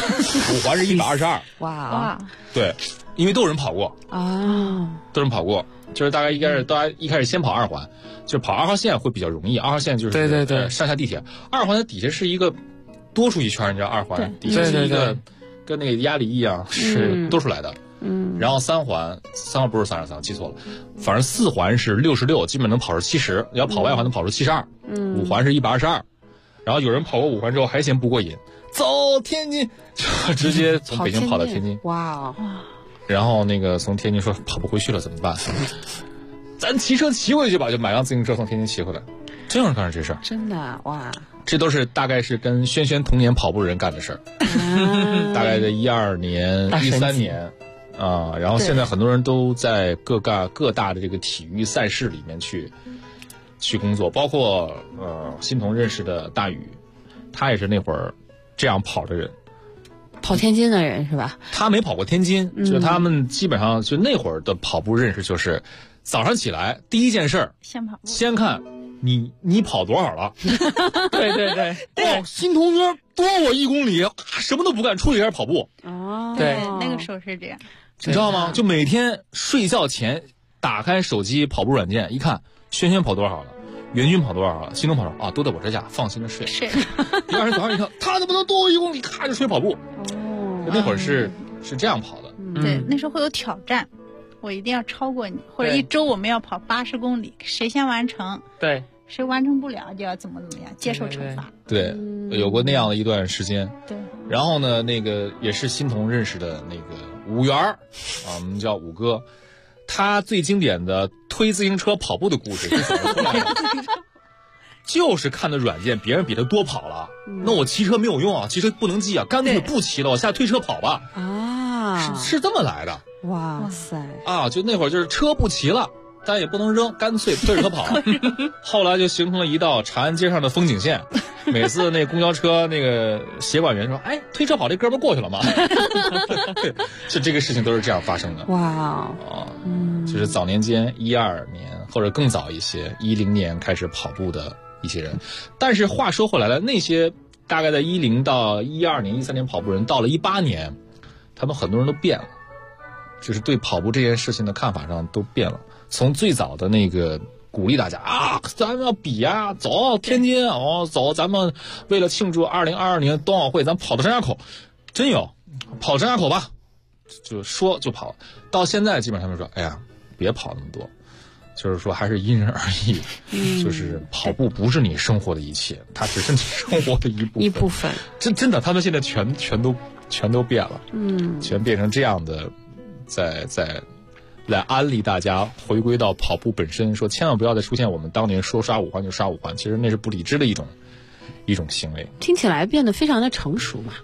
？5环是122。 哇， 对，因为都有人跑过啊，都有人跑过，就是大家一开始先跑2环，就是跑2号线会比较容易。2号线就是对上下地铁，2环的底下是一个多出一圈，你知道2环底下是一个跟那个压力一样是多出来的。然后3环不是33，记错了，反正4环是66，基本能跑出70，要跑外环能跑出72。5环是122，然后有人跑过5环之后还嫌不过瘾，走天津，就直接从北京跑到天津。 哇！ 然后那个从天津说跑不回去了怎么办？咱骑车骑回去吧，就买辆自行车从天津骑回来。真有人干上这事儿？ 真的哇！ 这都是大概是跟轩轩同年跑步的人干的事儿。大概在12年、13年。然后现在很多人都在各大的这个体育赛事里面去工作，包括新同认识的大宇，他也是那会儿这样跑的人， 跑天津的人是吧？ 他没跑过天津，就他们基本上就那会儿的跑步认识就是早上起来第一件事儿先看你跑多少了。 对， 新同学多我1公里，什么都不干，出去开始跑步。 对，那个时候是这样。 你知道吗？就每天睡觉前打开手机跑步软件一看，轩轩跑多少了，袁军跑多少了，新东跑多少啊，都在我这家，放心的睡。 是。 第二天早上一看，他怎么能多我1公里？咔就出去跑步。那会儿是这样跑的。 对，那时候会有挑战，我一定要超过你，或者1周我们要跑80公里，谁先完成？ 对。 谁完成不了就要怎么样接受惩罚。 对，有过那样的一段时间。 对。 然后呢，那个也是新同认识的那个武元我们叫武哥，他最经典的推自行车跑步的故事是怎么出来的？就是看的软件，别人比他多跑了，那我骑车没有用啊，骑车不能记啊，干脆不骑了，我下推车跑吧。是这么来的。 哇塞！ 就那会儿就是车不骑了。但也不能扔，干脆推着车跑。后来就形成了一道长安街上的风景线。每次那公交车那个协管员说：“哎，推车跑这哥们过去了吗？”就这个事情都是这样发生的。 哇就是早年间12年或者更早一些10年开始跑步的一些人。但是话说回来了，那些大概在10到12年、13年跑步人，到了18年，他们很多人都变了，就是对跑步这件事情的看法上都变了。从最早的那个鼓励大家咱们要比啊，走天津走，咱们为了庆祝2022年冬奥会，咱跑到张家口，真有跑张家口吧，就说就跑。到现在基本上就说，哎呀，别跑那么多，就是说还是因人而异。就是跑步不是你生活的一切，它只是你生活的一部分。真的，他们现在全都变了，全变成这样的，在来安利大家回归到跑步本身，说千万不要再出现我们当年说刷5环就刷5环，其实那是不理智的一种行为。 听起来变得非常的成熟嘛。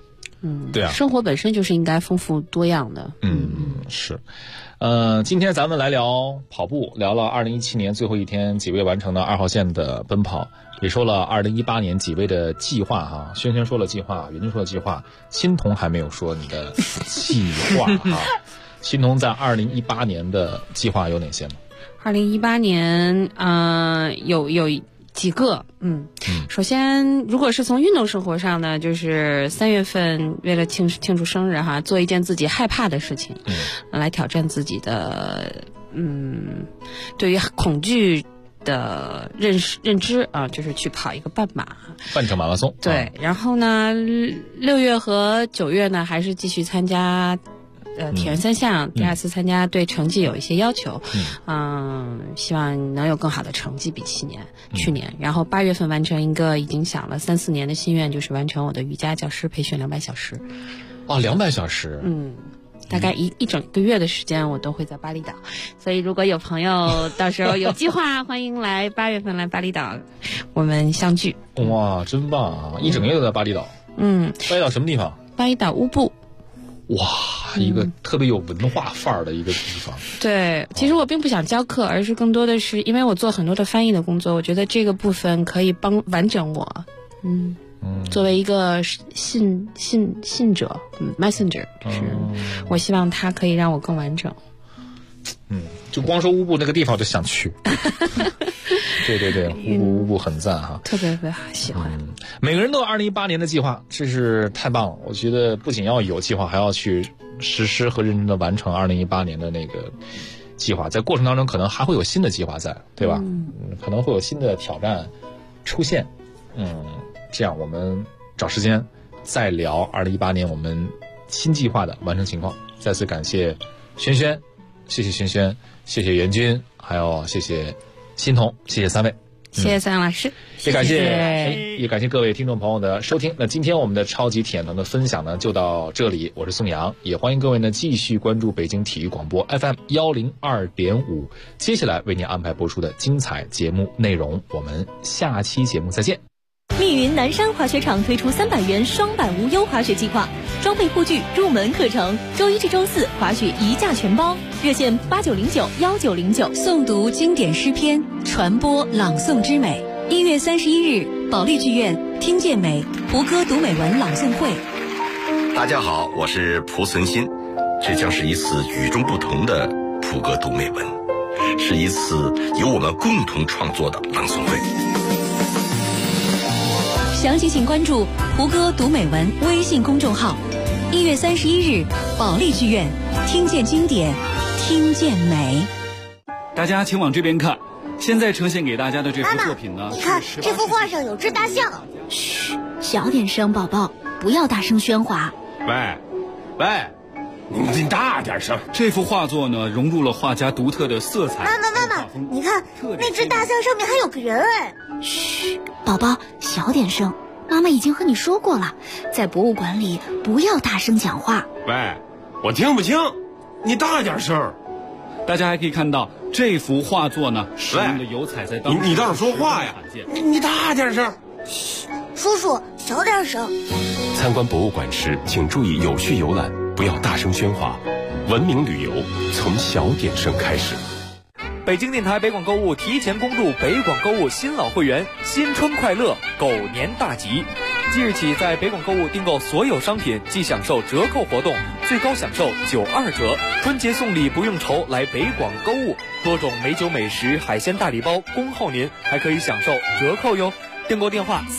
对啊， 生活本身就是应该丰富多样的。 是。今天咱们来聊跑步，聊了2017年最后一天几位完成的2号线的奔跑，也说了2018年几位的计划哈。轩轩说了计划，袁军说了计划，欣桐还没有说你的计划哈。欣桐在2018年的计划有哪些呢 ？2018年有几个，首先如果是从运动生活上呢，就是3月份为了庆祝生日哈，做一件自己害怕的事情，来挑战自己的对于恐惧的认知啊，就是去跑一个半程马拉松。 对，然后呢6月和9月呢还是继续参加体验3项，第2次参加对成绩有一些要求，希望能有更好的成绩比去年。然后8月份完成一个已经想了3-4年的心愿，就是完成我的瑜伽教师培训200小时。 200小时。 大概一整个月的时间我都会在巴厘岛，所以如果有朋友到时候有计划，欢迎来8月份来巴厘岛，我们相聚。 哇，真棒啊！一整个月都在巴厘岛。巴厘岛什么地方？ 巴厘岛乌布。 哇，一个特别有文化范儿的一个地方。 对，其实我并不想教课，而是更多的是因为我做很多的翻译的工作，我觉得这个部分可以帮完整我。作为一个信者，messenger， 就是我希望它可以让我更完整。 就光说乌布那个地方就想去。对，乌布很赞哈， 特别喜欢。 每个人都有2018年的计划，这是太棒了。我觉得不仅要有计划，还要去实施和认真的完成2018年的那个计划。在过程当中，可能还会有新的计划在，对吧？可能会有新的挑战出现。这样我们找时间再聊2018年我们新计划的完成情况。再次感谢轩轩，谢谢轩轩，谢谢袁军，还有谢谢欣桐，谢谢3位， 谢谢3位老师， 也感谢各位听众朋友的收听。那今天我们的超级体验团的分享呢就到这里，我是宋阳，也欢迎各位呢继续关注北京体育广播 FM 102.5，接下来为您安排播出的精彩节目内容，我们下期节目再见。 密云南山滑雪场推出300元双板无忧滑雪计划，装备护具入门课程，周1至周4滑雪一价全包，热线89091909，诵读经典诗篇，传播朗诵之美。1月31日，保利剧院听见美胡歌读美文朗诵会。 大家好，我是蒲存昕，这将是一次与众不同的胡歌读美文，是一次由我们共同创作的朗诵会。 详情请关注胡歌读美文微信公众号。1月31日，保利剧院，听见经典，听见美。 大家请往这边看，现在呈现给大家的这幅作品呢， 你看这幅画上有只大象。 嘘，小点声，宝宝，不要大声喧哗。 喂， 你大点声。这幅画作呢，融入了画家独特的色彩。 妈妈，你看那只大象上面还有个人哎。 嘘，宝宝，小点声。妈妈已经和你说过了，在博物馆里不要大声讲话。 喂，我听不清，你大点声。 大家还可以看到这幅画作呢，使用的油彩在当你倒是说话呀！你大点声。嘘，叔叔，小点声。 参观博物馆时，请注意有序游览，不要大声喧哗。文明旅游从小点声开始。 北京电台北广购物提前恭祝北广购物新老会员新春快乐，狗年大吉！即日起，在北广购物订购所有商品即享受折扣活动，最高享受92折。春节送礼不用愁，来北广购物，多种美酒美食、海鲜大礼包恭候您，还可以享受折扣哟。订购电话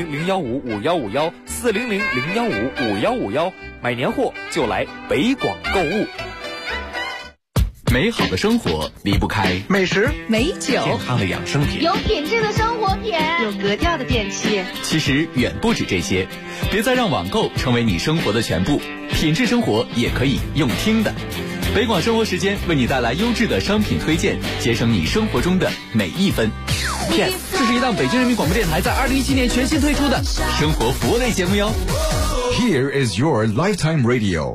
400-015-5151，400-015-5151，买年货就来北广购物。 美好的生活离不开美食、 美酒、健康的养生品、 有品质的生活品、 有格调的电器。 其实远不止这些，别再让网购成为你生活的全部，品质生活也可以用听的。北广生活时间为你带来优质的商品推荐，节省你生活中的每一分。Yes， 这是一档北京人民广播电台在2017年全新推出的生活服务类节目哟。 Here is your lifetime radio。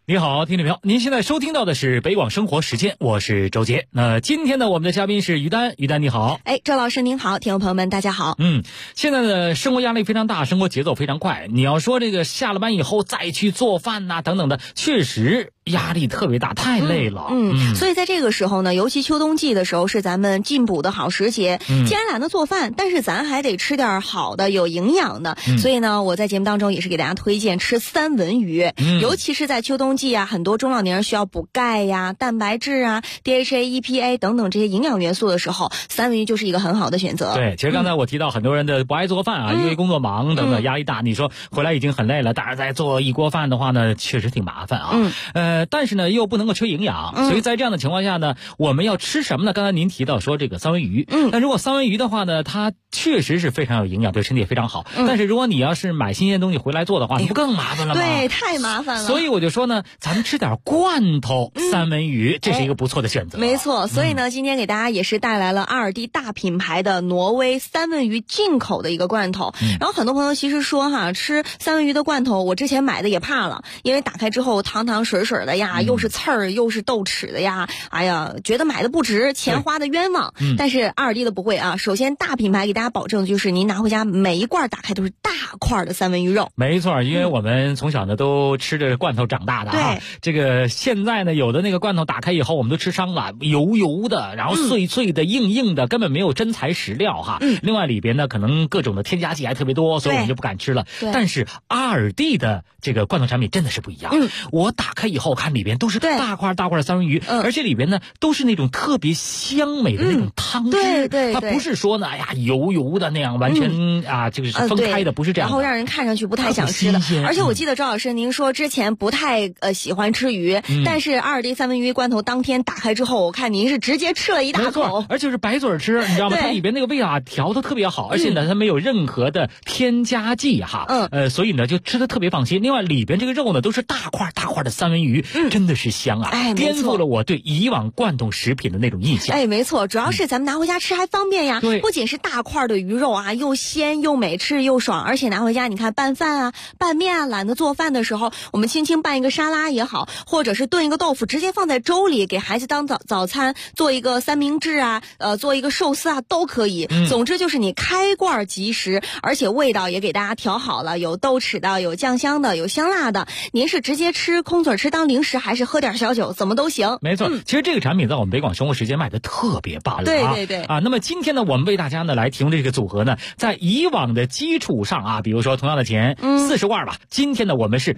你好，听众朋友，您现在收听到的是北广生活时间，我是周杰。那今天呢，我们的嘉宾是于丹，于丹你好。 周老师您好，听众朋友们大家好。 现在的生活压力非常大，生活节奏非常快。你要说这个下了班以后再去做饭呐、等等的，确实压力特别大，太累了。 所以在这个时候呢，尤其秋冬季的时候是咱们进补的好时节。既然懒得做饭，但是咱还得吃点好的、有营养的。所以呢，我在节目当中也是给大家推荐吃三文鱼，尤其是在秋冬季啊，很多中老年人需要补钙呀、蛋白质啊、DHA、EPA 等等这些营养元素的时候，三文鱼就是一个很好的选择。 对，其实刚才我提到很多人的不爱做饭啊，因为工作忙等等，压力大。你说回来已经很累了，但是再做一锅饭的话呢，确实挺麻烦啊。但是呢，又不能够缺营养，所以在这样的情况下呢，我们要吃什么呢？刚才您提到说这个三文鱼，那如果三文鱼的话呢，它确实是非常有营养，对身体也非常好。但是如果你要是买新鲜东西回来做的话，你不更麻烦了吗？ 对，太麻烦了。 所以我就说呢，咱们吃点罐头三文鱼，这是一个不错的选择。 没错，所以呢，今天给大家也是带来了阿尔蒂大品牌的挪威三文鱼进口的一个罐头。然后很多朋友其实说吃三文鱼的罐头，我之前买的也怕了，因为打开之后汤汤水水的呀，又是刺儿又是豆豉的呀，哎呀，觉得买的不值，钱花的冤枉。但是阿尔蒂的不会啊，首先大品牌给大家保证的就是您拿回家每一罐打开都是大块的三文鱼肉。 没错，因为我们从小呢都吃着罐头长大的啊。这个现在呢，有的那个罐头打开以后我们都吃伤了，油油的，然后脆脆的、硬硬的，根本没有真材实料哈。另外里边呢可能各种的添加剂还特别多，所以我们就不敢吃了。但是阿尔蒂的这个罐头产品真的是不一样。我打开以后看里边都是大块大块的三文鱼，而且里边呢都是那种特别香美的那种汤汁。它不是说呢油油的那样完全就是分开的，不是这样的， 然后让人看上去不太想吃的。而且我记得周老师您说之前不太喜欢吃鱼，但是阿尔蒂三文鱼罐头当天打开之后，我看您是直接吃了一大口， 而且是白嘴吃，你知道吗？它里边那个味道调得特别好，而且呢它没有任何的添加剂所以呢就吃得特别放心。另外里边这个肉呢都是大块大块的三文鱼，真的是香啊，颠覆了我对以往罐头食品的那种印象。 没错，主要是咱们拿回家吃还方便呀。不仅是大块的鱼肉又鲜又美，吃又爽，而且拿回家你看拌饭拌面懒得做饭的时候，我们轻轻拌一个沙拉也好，或者是炖一个豆腐，直接放在粥里给孩子当早餐，做一个三明治做一个寿司都可以。总之就是你开罐即食，而且味道也给大家调好了，有豆豉的，有酱香的，有香辣的。您是直接吃空嘴吃当零食，还是喝点小酒，怎么都行。 没错，其实这个产品在我们北广生活时间卖的特别棒了。 对那么今天呢，我们为大家呢来提供这个组合呢，在以往的基础上比如说同样的钱40罐吧，今天呢我们是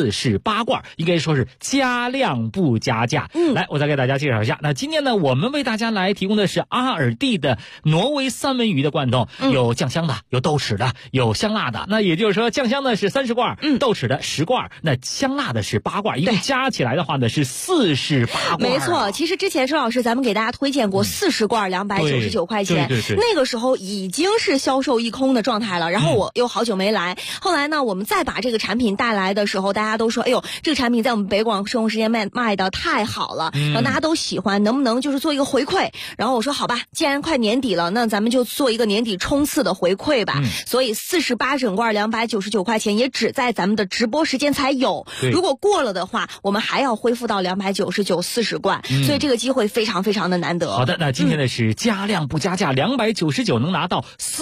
48罐，应该说是加量不加价。来，我再给大家介绍一下。那今天呢，我们为大家来提供的是阿尔蒂的挪威三文鱼的罐头，有酱香的，有豆豉的，有香辣的。那也就是说，酱香的是30罐，豆豉的10罐，那香辣的是8罐，一共加起来的话呢是48罐。 没错，其实之前周老师咱们给大家推荐过40罐299块钱，那个时候已经是销售一空的状态了。然后我又好久没来，后来呢，我们再把这个产品带来的时候，大家都说，哎呦，这个产品在我们北广生活时间卖的太好了，然后大家都喜欢，能不能就是做一个回馈？然后我说好吧，既然快年底了，那咱们就做一个年底冲刺的回馈吧。所以48整罐299块钱，也只在咱们的直播时间才有。如果过了的话，我们还要恢复到299 40罐，所以这个机会非常非常的难得。 好的，那今天呢是加量不加价，299能拿到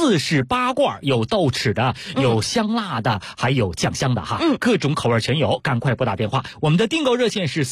48罐，有豆豉的，有香辣的，还有酱香的各种口味全有。赶快拨打电话，我们的订购热线是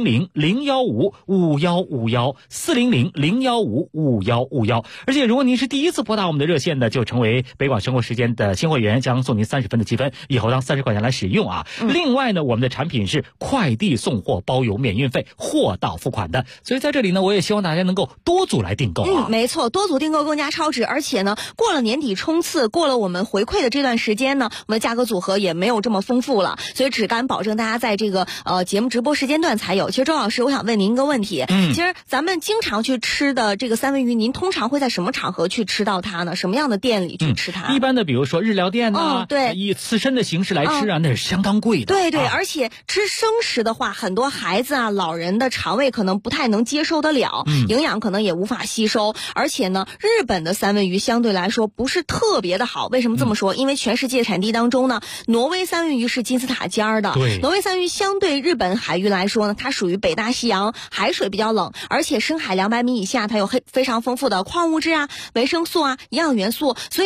400-015-5151，400-015-5151。而且如果您是第一次拨打我们的热线呢，就成为北广生活时间的新会员，将送您30分的积分，以后当30块钱来使用另外呢，我们的产品是快递送货，包邮免运费，货到付款的。所以在这里呢，我也希望大家能够多组来订购没错，多组订购更加超值。而且呢，过了年底冲刺，过了我们回馈的这段时间呢，我们的价格组合也没有这么丰富了，所以只敢保证大家在这个节目直播时间段才有。其实周老师，我想问您一个问题，其实咱们经常去吃的这个三文鱼，您通常会在什么场合去吃到它呢？什么样的店里去吃它？ 一般的比如说日料店以刺身的形式来吃那是相当贵的。 对，而且吃生食的话，很多孩子老人的肠胃可能不太能接受得了，营养可能也无法吸收。而且呢，日本的三文鱼相对来说不是特别的好。为什么这么说？因为全世界产地当中呢，挪威三文鱼是金字塔尖的。挪威三文鱼相相对日本海域来说呢，它属于北大西洋，海水比较冷，而且深海200米以下它有非常丰富的矿物质啊、维生素啊、营养元素，所以